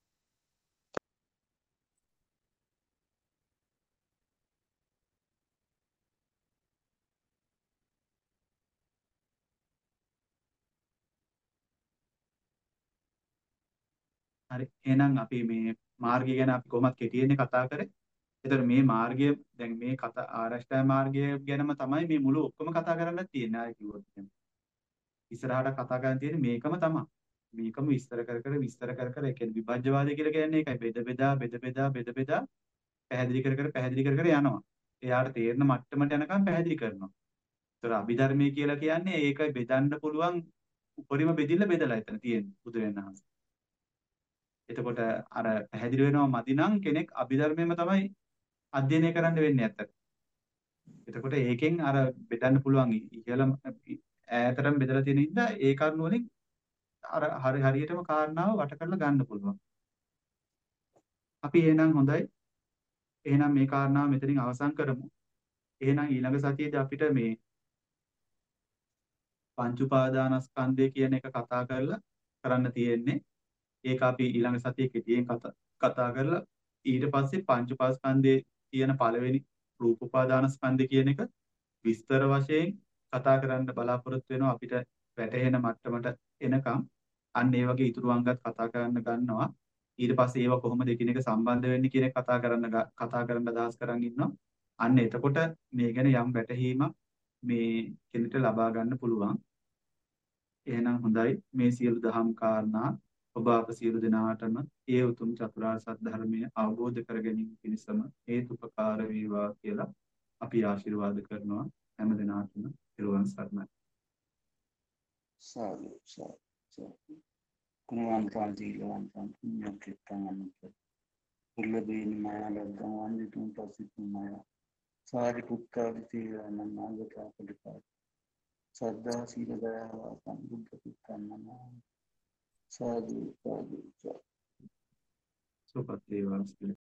හරි. එහෙනම් අපි මේ මාර්ගය ගැන අපි කොහොමද කෙටියෙන් කතා කරේ. එතකොට මේ මාර්ගය දැන් මේ කතා ආරෂ්ඨා මාර්ගය ගැනම තමයි මේ මුළු ඔක්කොම කතා කරන්නත් තියෙන්නේ ආයෙ කිව්වොත්. ඉස්සරහට කතා කරන්න තියෙන්නේ මේකම තමයි. මේකම විස්තර කර කර විස්තර කර කර ඒ කියන්නේ විභජ්‍යවාදය කියලා කියන්නේ ඒකයි. බෙද බෙදා බෙද බෙදා බෙද බෙදා පැහැදිලි කර කර පැහැදිලි කර කර යනවා. එයාට තේරෙන මට්ටමට යනකම් පැහැදිලි කරනවා. ඒතර අභිධර්මයේ කියලා කියන්නේ ඒක බෙදන්න පුළුවන් උපරිම බෙදිල්ල බෙදලා එතන තියෙන්නේ බුදුරජාණන් වහන්සේ. එතකොට අර පැහැදිලි වෙනවා මදි නම් කෙනෙක් අභිධර්මයේම තමයි අධ්‍යයනය කරන්න වෙන්නේ ඇත්තට. එතකොට ඒකෙන් අර බෙදන්න පුළුවන් ඉහළම ඈතරම් බෙදලා තියෙන හින්දා ඒ කරුණ වලින් අර හරි හරියටම කාරණාව වට කරලා ගන්න පුළුවන්. අපි එහෙනම් හොඳයි. එහෙනම් මේ කාරණාව මෙතනින් අවසන් කරමු. එහෙනම් ඊළඟ සතියේදී අපිට මේ පංච උපාදානස්කන්ධය කියන එක කතා කරලා කරන්න තියෙන්නේ. ඒක අපි ඊළඟ සතියේ කෙටියෙන් කතා කතා කරලා ඊට පස්සේ පංච උපාස්කන්ධයේ තියෙන පළවෙනි රූප උපාදානස්කන්ධය කියන එක විස්තර වශයෙන් කතා කරන්න බලාපොරොත්තු වෙනවා අපිට වැටහෙන මට්ටමට එනකම්. අන්න ඒ වගේ ඉතුරු අංගත් කතා කරන්න ගන්නවා. ඊට පස්සේ ඒවා කොහොමද එකිනෙක සම්බන්ධ වෙන්නේ කියන එක කතා කරන්න කතා කරන්න අදහස් කරන් ඉන්නවා. අන්න එතකොට මේ ගැන යම් වැටහීමක් මේ කෙනෙක්ට ලබා ගන්න පුළුවන්. එහෙනම් හොඳයි මේ සියලු දහම් කාරණා ඔබ අප සියලු දෙනාටම ඒ උතුම් චතුරාර්ය සත්‍ය ධර්මය අවබෝධ කර ගැනීම පිණිසම හේතුපකාර වේවා කියලා අපි ආශිර්වාද කරනවා හැම දිනාටම පිරුවන් සරණයි. සාදු සාදු සාදු. කුණවන්තං ජීවන්තං පුඤ්ඤං කිත්තං අනුත්. උල්ලදීන මානලද්දං වන්දිතුං පසිතුං මය. සාරිපුත්තා විතේන නාගතා පරිපාත. සද්දා සීල දයාවා සම්බුද්ධ පුත්තං නමෝ. සාදු සාදු සාදු. සුපත් වේවා.